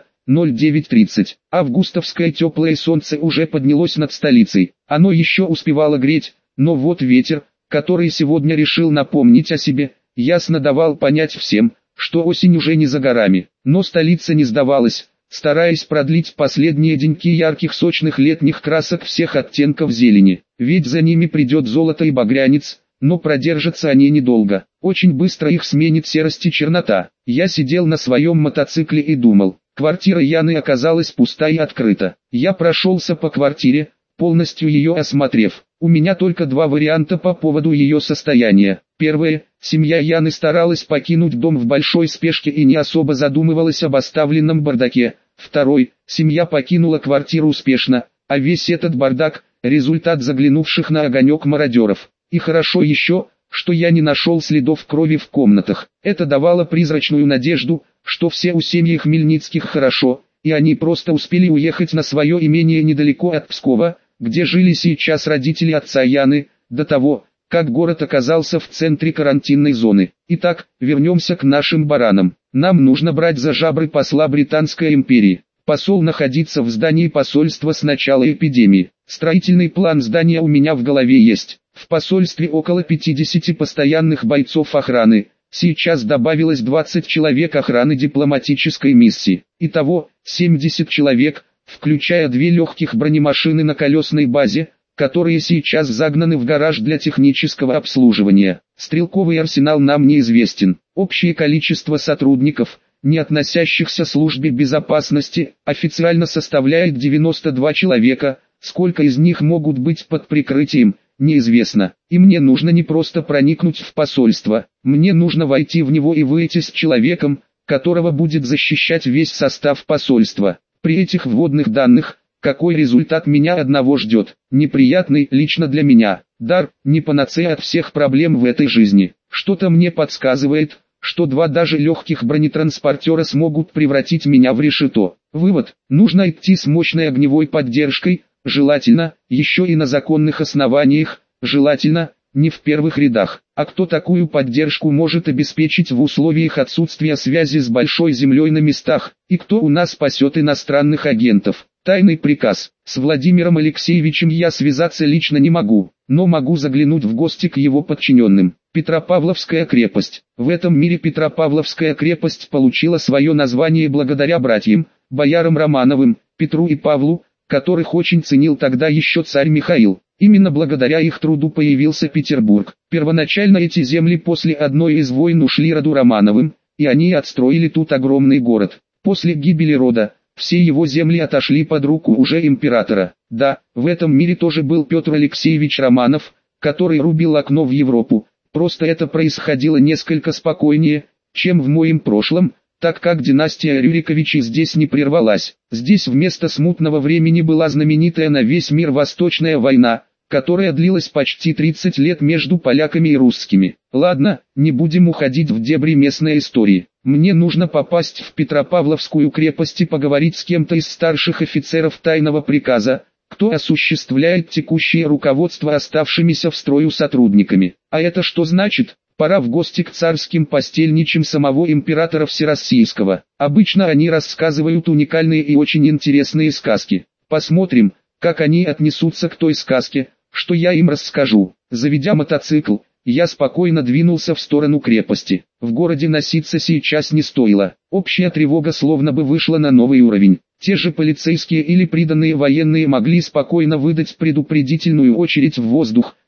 09:30. Августовское теплое солнце уже поднялось над столицей. Оно еще успевало греть, но вот ветер, который сегодня решил напомнить о себе, ясно давал понять всем, что осень уже не за горами. Но столица не сдавалась, стараясь продлить последние деньки ярких сочных летних красок всех оттенков зелени. Ведь за ними придет золото и багрянец, но продержатся они недолго. Очень быстро их сменит серость и чернота. Я сидел на своем мотоцикле и думал. Квартира Яны оказалась пуста и открыта. Я прошелся по квартире, полностью ее осмотрев. У меня только два варианта по поводу ее состояния. Первое, семья Яны старалась покинуть дом в большой спешке и не особо задумывалась об оставленном бардаке. Второй, семья покинула квартиру успешно, а весь этот бардак – результат заглянувших на огонек мародеров. И хорошо еще, что я не нашел следов крови в комнатах. Это давало призрачную надежду, что все у семьи Хмельницких хорошо, и они просто успели уехать на свое имение недалеко от Пскова, где жили сейчас родители отца Яны, до того, как город оказался в центре карантинной зоны. Итак, вернемся к нашим баранам. Нам нужно брать за жабры посла Британской империи. Посол находится в здании посольства с начала эпидемии. Строительный план здания у меня в голове есть. В посольстве около 50 постоянных бойцов охраны. Сейчас добавилось 20 человек охраны дипломатической миссии. Итого, 70 человек, включая 2 легких бронемашины на колесной базе, которые сейчас загнаны в гараж для технического обслуживания. Стрелковый арсенал нам неизвестен. Общее количество сотрудников, не относящихся к службе безопасности, официально составляет 92 человека, сколько из них могут быть под прикрытием, неизвестно. И мне нужно не просто проникнуть в посольство, мне нужно войти в него и выйти с человеком, которого будет защищать весь состав посольства. При этих вводных данных, какой результат меня одного ждет, неприятный лично для меня. Дар, не панацея от всех проблем в этой жизни. Что-то мне подсказывает, что 2 даже легких бронетранспортера смогут превратить меня в решето. Вывод, нужно идти с мощной огневой поддержкой, желательно, еще и на законных основаниях, желательно, не в первых рядах. А кто такую поддержку может обеспечить в условиях отсутствия связи с большой землей на местах, и кто у нас спасет иностранных агентов? Тайный приказ. С Владимиром Алексеевичем я связаться лично не могу, но могу заглянуть в гости к его подчиненным. Петропавловская крепость. В этом мире Петропавловская крепость получила свое название благодаря братьям, боярам Романовым, Петру и Павлу, которых очень ценил тогда еще царь Михаил. Именно благодаря их труду появился Петербург. Первоначально эти земли после одной из войн ушли роду Романовым, и они отстроили тут огромный город. После гибели рода, все его земли отошли под руку уже императора. Да, в этом мире тоже был Петр Алексеевич Романов, который рубил окно в Европу. Просто это происходило несколько спокойнее, чем в моем прошлом, так как династия Рюриковичей здесь не прервалась. Здесь вместо смутного времени была знаменитая на весь мир Восточная война, которая длилась почти 30 лет между поляками и русскими. Ладно, не будем уходить в дебри местной истории. Мне нужно попасть в Петропавловскую крепость и поговорить с кем-то из старших офицеров тайного приказа, кто осуществляет текущее руководство оставшимися в строю сотрудниками. А это что значит? Пора в гости к царским постельничьим самого императора Всероссийского. Обычно они рассказывают уникальные и очень интересные сказки. Посмотрим, как они отнесутся к той сказке, что я им расскажу. Заведя мотоцикл, я спокойно двинулся в сторону крепости. В городе носиться сейчас не стоило. Общая тревога словно бы вышла на новый уровень. Те же полицейские или приданные военные могли спокойно выдать предупредительную очередь в воздух,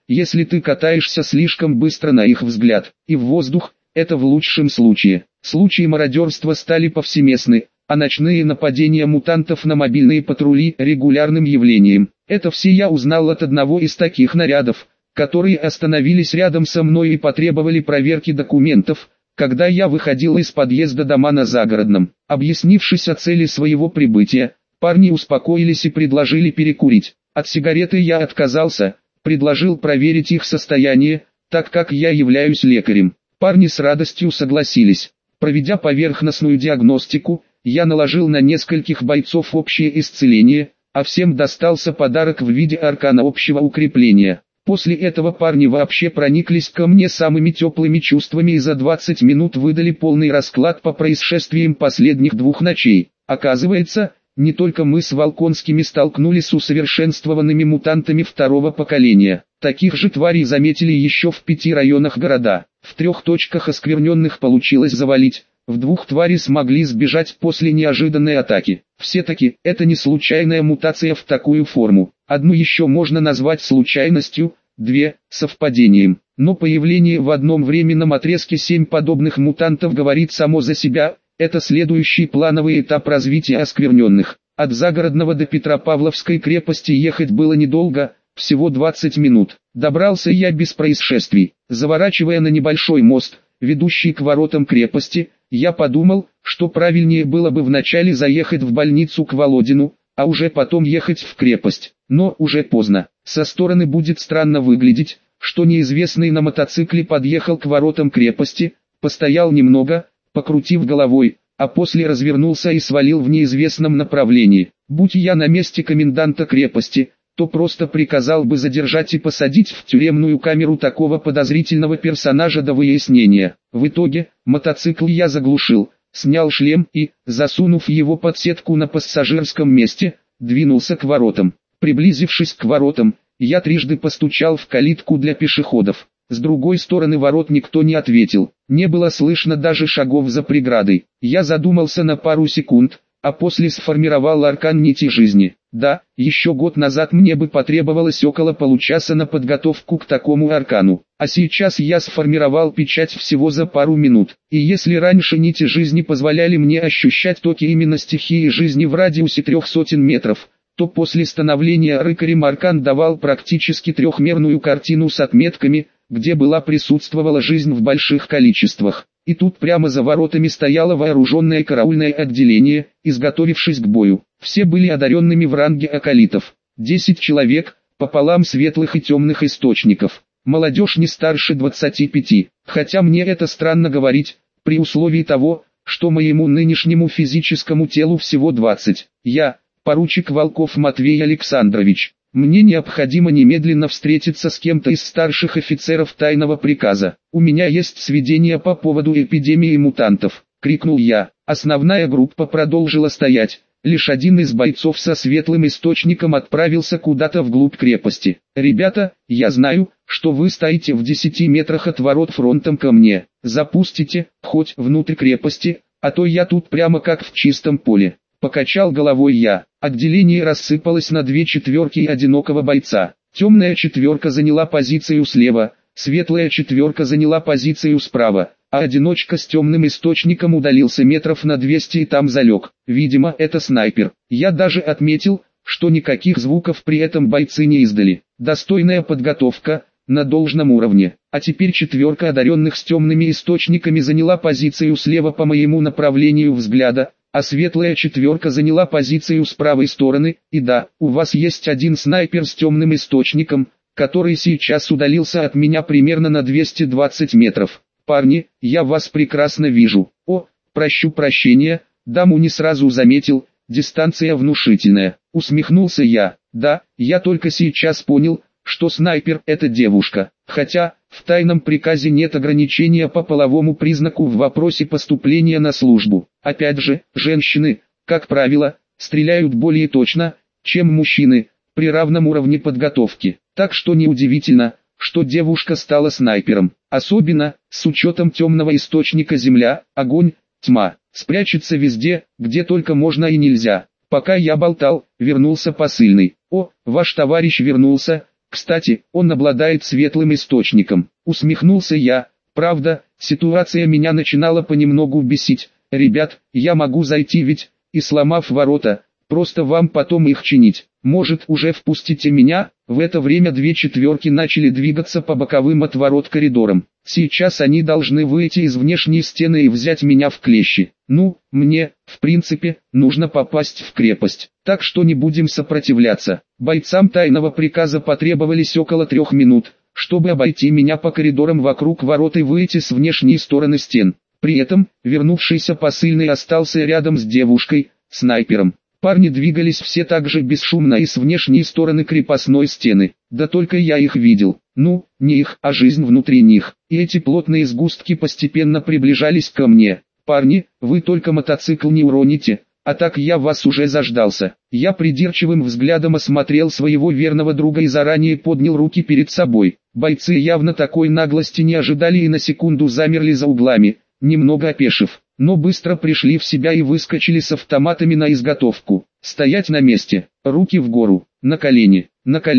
если ты катаешься слишком быстро на их взгляд, и в воздух, это в лучшем случае. Случаи мародерства стали повсеместны, а ночные нападения мутантов на мобильные патрули регулярным явлением. Это все я узнал от одного из таких нарядов, которые остановились рядом со мной и потребовали проверки документов, когда я выходил из подъезда дома на Загородном. Объяснившись о цели своего прибытия, парни успокоились и предложили перекурить. От сигареты я отказался, предложил проверить их состояние, так как я являюсь лекарем. Парни с радостью согласились. Проведя поверхностную диагностику, я наложил на нескольких бойцов общее исцеление, а всем достался подарок в виде аркана общего укрепления. После этого парни вообще прониклись ко мне самыми теплыми чувствами и за 20 минут выдали полный расклад по происшествиям последних 2 ночей. Оказывается, не только мы с Волконскими столкнулись с усовершенствованными мутантами 2-го поколения. Таких же тварей заметили еще в 5 районах города. В 3 точках оскверненных получилось завалить, в 2 твари смогли сбежать после неожиданной атаки. Все-таки, это не случайная мутация в такую форму. Одну еще можно назвать случайностью, 2 – совпадением. Но появление в одном временном отрезке 7 подобных мутантов говорит само за себя. Это следующий плановый этап развития оскверненных. От Загородного до Петропавловской крепости ехать было недолго, всего 20 минут. Добрался я без происшествий. Заворачивая на небольшой мост, ведущий к воротам крепости, я подумал, что правильнее было бы вначале заехать в больницу к Володину, а уже потом ехать в крепость. Но уже поздно. Со стороны будет странно выглядеть, что неизвестный на мотоцикле подъехал к воротам крепости, постоял немного, покрутив головой, а после развернулся и свалил в неизвестном направлении. Будь я на месте коменданта крепости, то просто приказал бы задержать и посадить в тюремную камеру такого подозрительного персонажа до выяснения. В итоге, мотоцикл я заглушил, снял шлем и, засунув его под сетку на пассажирском месте, двинулся к воротам. Приблизившись к воротам, я трижды постучал в калитку для пешеходов. С другой стороны ворот никто не ответил, не было слышно даже шагов за преградой. Я задумался на пару секунд, а после сформировал аркан нити жизни. Да, еще год назад мне бы потребовалось около получаса на подготовку к такому аркану, а сейчас я сформировал печать всего за пару минут. И если раньше нити жизни позволяли мне ощущать токи именно стихии жизни в радиусе 300 метров, то после становления рыкарем аркан давал практически трехмерную картину с отметками, где присутствовала жизнь в больших количествах. И тут прямо за воротами стояло вооруженное караульное отделение, изготовившись к бою. Все были одаренными в ранге акалитов. 10 человек, пополам светлых и темных источников. Молодежь не старше 25. Хотя мне это странно говорить, при условии того, что моему нынешнему физическому телу всего 20. Я, поручик Волков Матвей Александрович. Мне необходимо немедленно встретиться с кем-то из старших офицеров тайного приказа. У меня есть сведения по поводу эпидемии мутантов, крикнул я. Основная группа продолжила стоять. Лишь один из бойцов со светлым источником отправился куда-то вглубь крепости. Ребята, я знаю, что вы стоите в 10 метрах от ворот фронтом ко мне. Запустите, хоть внутрь крепости, а то я тут прямо как в чистом поле. Покачал головой я. Отделение рассыпалось на 2 четверки и одинокого бойца. Темная четверка заняла позицию слева, светлая четверка заняла позицию справа, а одиночка с темным источником удалился метров на 200 и там залег. Видимо, это снайпер. Я даже отметил, что никаких звуков при этом бойцы не издали. Достойная подготовка, на должном уровне. А теперь четверка одаренных с темными источниками заняла позицию слева по моему направлению взгляда, а светлая четверка заняла позицию с правой стороны. И да, у вас есть один снайпер с темным источником, который сейчас удалился от меня примерно на 220 метров. Парни, я вас прекрасно вижу. О, прошу прощения, даму не сразу заметил, дистанция внушительная. Усмехнулся я. Да, я только сейчас понял, что снайпер – это девушка. Хотя, в тайном приказе нет ограничения по половому признаку в вопросе поступления на службу. Опять же, женщины, как правило, стреляют более точно, чем мужчины, при равном уровне подготовки. Так что неудивительно, что девушка стала снайпером. Особенно, с учетом темного источника земля, огонь, тьма. Спрячется везде, где только можно и нельзя. Пока я болтал, вернулся посыльный. О, ваш товарищ вернулся. Кстати, он обладает светлым источником. Усмехнулся я. Правда, ситуация меня начинала понемногу бесить. Ребят, я могу зайти ведь, и сломав ворота, просто вам потом их чинить. Может, уже впустите меня? В это время две четверки начали двигаться по боковым от ворот коридорам. Сейчас они должны выйти из внешней стены и взять меня в клещи. Ну, мне, в принципе, нужно попасть в крепость. Так что не будем сопротивляться. Бойцам тайного приказа потребовались около 3 минут, чтобы обойти меня по коридорам вокруг ворот и выйти с внешней стороны стен. При этом, вернувшийся посыльный остался рядом с девушкой, снайпером. Парни двигались все так же бесшумно и с внешней стороны крепостной стены. Да только я их видел. Ну, не их, а жизнь внутри них. И эти плотные сгустки постепенно приближались ко мне. Парни, вы только мотоцикл не уроните, а так я вас уже заждался. Я придирчивым взглядом осмотрел своего верного друга и заранее поднял руки перед собой. Бойцы явно такой наглости не ожидали и на секунду замерли за углами, немного опешив, но быстро пришли в себя и выскочили с автоматами на изготовку. Стоять на месте, руки в гору, на колени,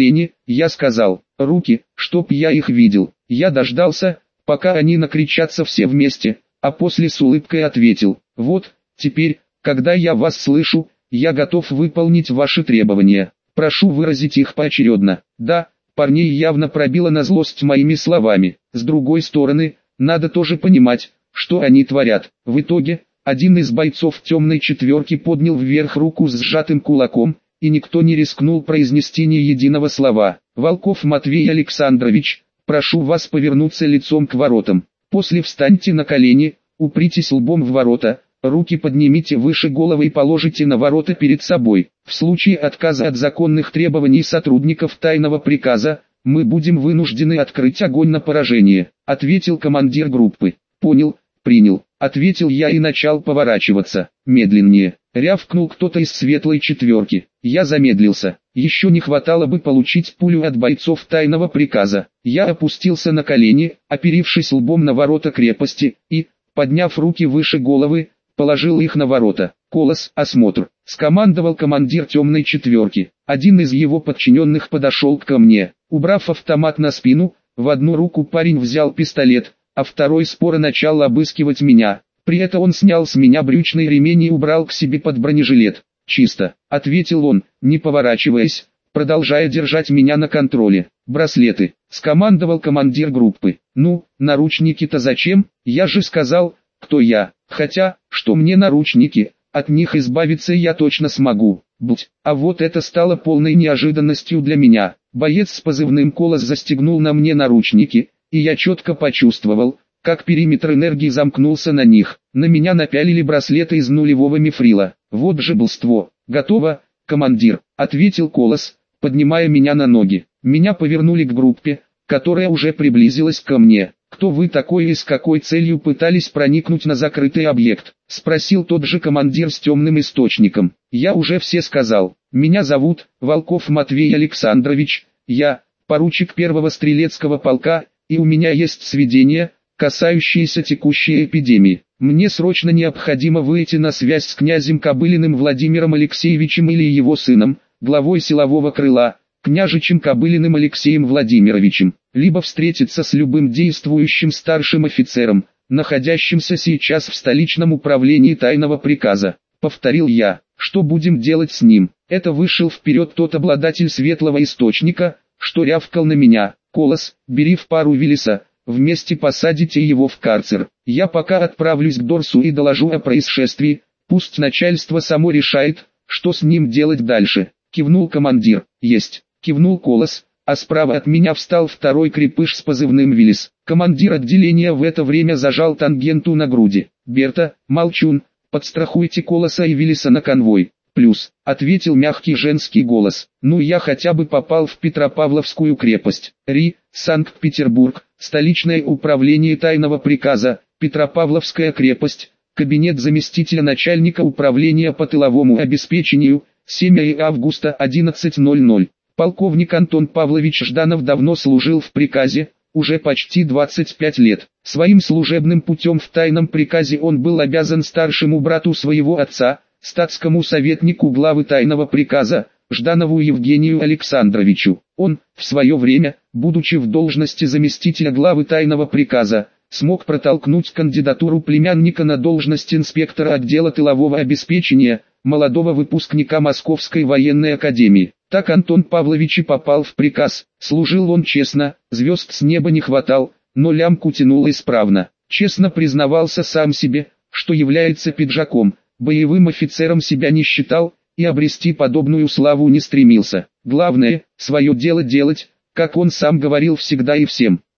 я сказал, руки, чтоб я их видел. Я дождался, пока они накричатся все вместе, а после с улыбкой ответил, вот, теперь, когда я вас слышу, я готов выполнить ваши требования. Прошу выразить их поочередно. Да, парней явно пробило на злость моими словами. С другой стороны, надо тоже понимать, что они творят. В итоге, один из бойцов темной четверки поднял вверх руку с сжатым кулаком, и никто не рискнул произнести ни единого слова. Волков Матвей Александрович, прошу вас повернуться лицом к воротам. После встаньте на колени, упритесь лбом в ворота, руки поднимите выше головы и положите на ворота перед собой. В случае отказа от законных требований сотрудников тайного приказа, мы будем вынуждены открыть огонь на поражение, ответил командир группы. Понял, принял, ответил я и начал поворачиваться. Медленнее, рявкнул кто-то из светлой четверки. Я замедлился. Еще не хватало бы получить пулю от бойцов тайного приказа. Я опустился на колени, оперившись лбом на ворота крепости, и, подняв руки выше головы, положил их на ворота. «Колос, осмотр», — скомандовал командир темной четверки. Один из его подчиненных подошел ко мне. Убрав автомат на спину, в одну руку парень взял пистолет, а второй споро начал обыскивать меня. При этом он снял с меня брючный ремень и убрал к себе под бронежилет. «Чисто», — ответил он, не поворачиваясь, продолжая держать меня на контроле. «Браслеты», — скомандовал командир группы. «Ну, наручники-то зачем? Я же сказал, кто я. Хотя, что мне наручники, от них избавиться я точно смогу. А вот это стало полной неожиданностью для меня. Боец с позывным «Колос» застегнул на мне наручники, и я четко почувствовал, как периметр энергии замкнулся на них. На меня напялили браслеты из нулевого мифрила. Вот же балство. «Готово, командир», — ответил «Колос», поднимая меня на ноги. Меня повернули к группе, которая уже приблизилась ко мне. «Кто вы такой и с какой целью пытались проникнуть на закрытый объект?» — спросил тот же командир с темным источником. «Я уже все сказал. Меня зовут Волков Матвей Александрович, я поручик 1-го стрелецкого полка, и у меня есть сведения, касающиеся текущей эпидемии. Мне срочно необходимо выйти на связь с князем Кобылиным Владимиром Алексеевичем или его сыном, главой силового крыла, княжичем Кобылиным Алексеем Владимировичем, либо встретиться с любым действующим старшим офицером, находящимся сейчас в столичном управлении тайного приказа», — повторил я. «Что будем делать с ним?» Это вышел вперед тот обладатель светлого источника, что рявкал на меня. «Колос, бери в пару Виллиса, вместе посадите его в карцер. Я пока отправлюсь к Дорсу и доложу о происшествии, пусть начальство само решает, что с ним делать дальше», — кивнул командир. «Есть», — кивнул Колос, а справа от меня встал второй крепыш с позывным Виллис. Командир отделения в это время зажал тангенту на груди. «Берта, Молчун, подстрахуйте Колоса и Виллиса на конвой». «Плюс», — ответил мягкий женский голос. «Ну я хотя бы попал в Петропавловскую крепость. Ри, Санкт-Петербург, столичное управление тайного приказа, Петропавловская крепость, кабинет заместителя начальника управления по тыловому обеспечению, 7 августа 11:00. Полковник Антон Павлович Жданов давно служил в приказе, уже почти 25 лет. Своим служебным путем в тайном приказе он был обязан старшему брату своего отца, статскому советнику главы тайного приказа, Жданову Евгению Александровичу. Он, в свое время, будучи в должности заместителя главы тайного приказа, смог протолкнуть кандидатуру племянника на должность инспектора отдела тылового обеспечения, молодого выпускника Московской военной академии. Так Антон Павлович и попал в приказ. Служил он честно, звезд с неба не хватал, но лямку тянул исправно. Честно признавался сам себе, что является пиджаком, боевым офицером себя не считал и обрести подобную славу не стремился. Главное, свое дело делать, как он сам говорил всегда и всем.